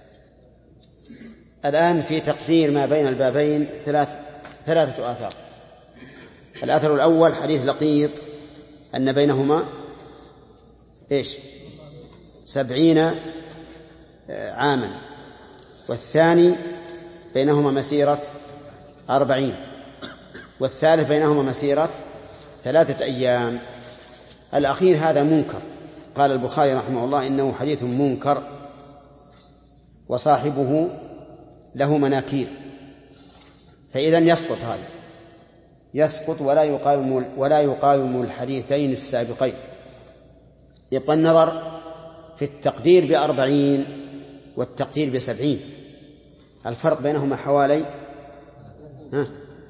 الآن في تقدير ما بين البابين ثلاث ثلاثة آثار. الأثر الأول حديث لقيط أن بينهما إيش سبعين عاما، والثاني بينهما مسيرة أربعين، والثالث بينهما مسيرة ثلاثة أيام. الأخير هذا منكر، قال البخاري رحمه الله إنه حديث منكر وصاحبه له مناكير، فإذن يسقط هذا يسقط ولا يقاوم ولا يقاوم الحديثين السابقين. يبقى النظر في التقدير بأربعين والتقدير بسبعين، الفرق بينهما حوالي ها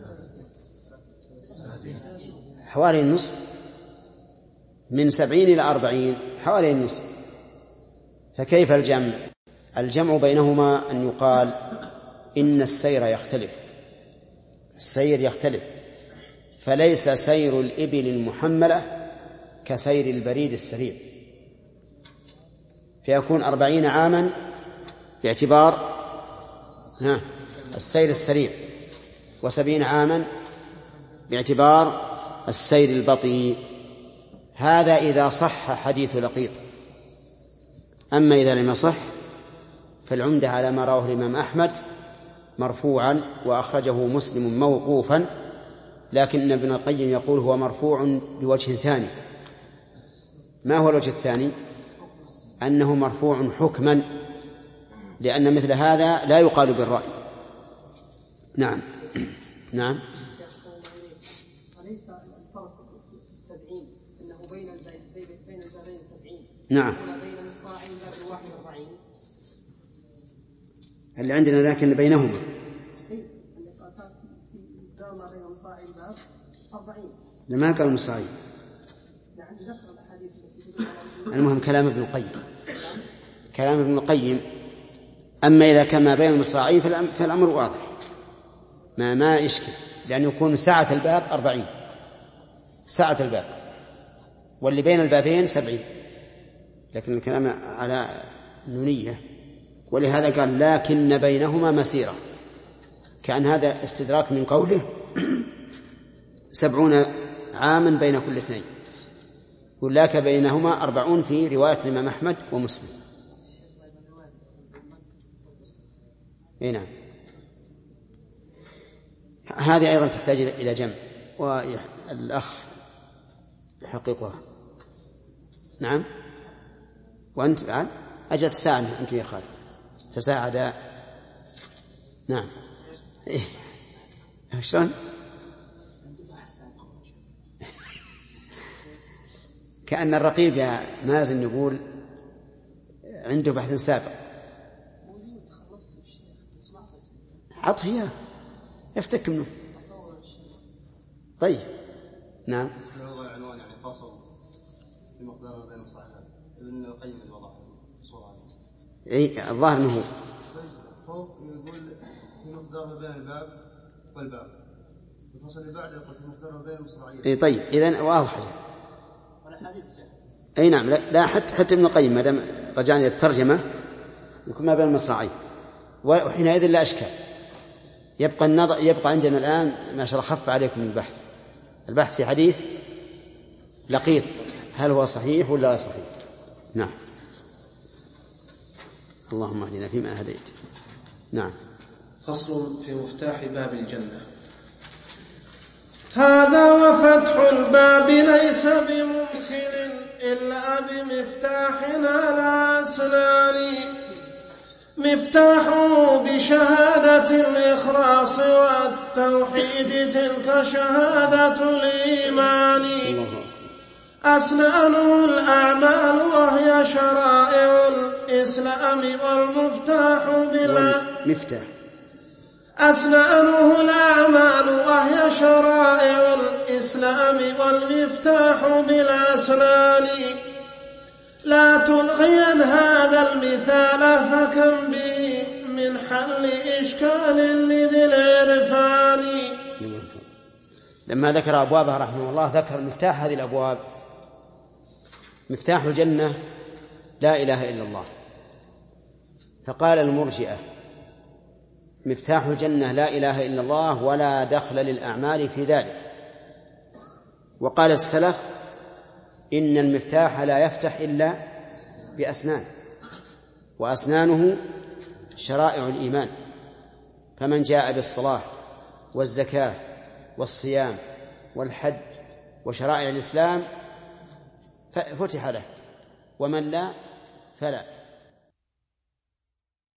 حوالي النصف، من سبعين إلى أربعين حوالي النصف. فكيف الجمع؟ الجمع بينهما أن يقال إن السير يختلف، السير يختلف، فليس سير الإبل المحملة كسير البريد السريع، فيكون أربعين عاما باعتبار ها السير السريع، وسبعين عاما باعتبار السير البطيء. هذا إذا صح حديث لقيط. أما إذا لم يصح فالعمدة على ما رواه الإمام أحمد مرفوعا وأخرجه مسلم موقوفا، لكن ابن القيم يقول هو مرفوع بوجه ثاني. ما هو الوجه الثاني؟ أنه مرفوع حكما، لأن مثل هذا لا يقال بالرأي. نعم نعم. أليس الفرق في السبعين أنه بين بين البابين سبعين؟ نعم. بين مصراعين باب الواحد وأربعين اللي عندنا، لكن بينهما ما بين مصراعي الباب أربعين. لما قال مصراعي. المهم كلام ابن القيم كلام ابن القيم. أما إذا كان ما بين المصراعين فالأمر واضح، ما ما إشكل، لأن يكون سعة الباب أربعين، سعة الباب، واللي بين البابين سبعين، لكن الكلام على النونية. ولهذا قال لكن بينهما مسيرة، كأن هذا استدراك من قوله سبعون عاما بين كل اثنين، يقول لك بينهما أربعون في رواية الإمام أحمد ومسلم. إيه نعم، هذه أيضا تحتاج إلى جمع، والأخ يحققها. نعم، وأنت بعد أجل تساعد أنت يا خالد، تساعد. نعم. إيه شلون؟ كأن الرقيب يا مازن يقول عنده بحث سابق، عطه إياه يفتك منه. طيب نعم. عنوان يعني فصل في مقدار بين الصحيحين ابن القيم الوضع صورة. اي الظاهر انه فوق يقول في مقدار ما بين الباب والباب، الفصل اللي بعده يقول في مقدار ما بين المصراعين. اي طيب اذا واضح. اي نعم، لا, لا حتى حتى ابن القيم ما دام رجعنا الترجمه يكون ما بين المصراعين، وحينئذ لا اشكال. يبقى النظر، يبقى عندنا الآن ما شاء الله خف عليكم البحث، البحث في حديث لقيط هل هو صحيح ولا لا صحيح. نعم. اللهم اهدنا فيما هديت. نعم. فصل في مفتاح باب الجنة. هذا وفتح الباب ليس بممكن إلا بمفتاحنا الأسنان، مفتاحه بشهادة الإخلاص والتوحيد تلك شهادة الإيمان، أسنانه الأعمال وهي شرائع الإسلام والمفتاح بلا مفتاح أسنانه الأعمال وهي شرائع الإسلام والمفتاح بالأسنان، لا تلغين هذا المثال فكم به من حل إشكال لذي العرفان. لما ذكر أبوابها رحمه الله ذكر مفتاح هذه الأبواب. مفتاح الجنة لا إله إلا الله، فقال المرجئة مفتاح الجنة لا إله إلا الله ولا دخل للأعمال في ذلك. وقال السلف إن المفتاح لا يفتح إلا بأسنان، وأسنانه شرائع الإيمان، فمن جاء بالصلاة والزكاة والصيام والحج وشرائع الإسلام فتح له، ومن لا فلا.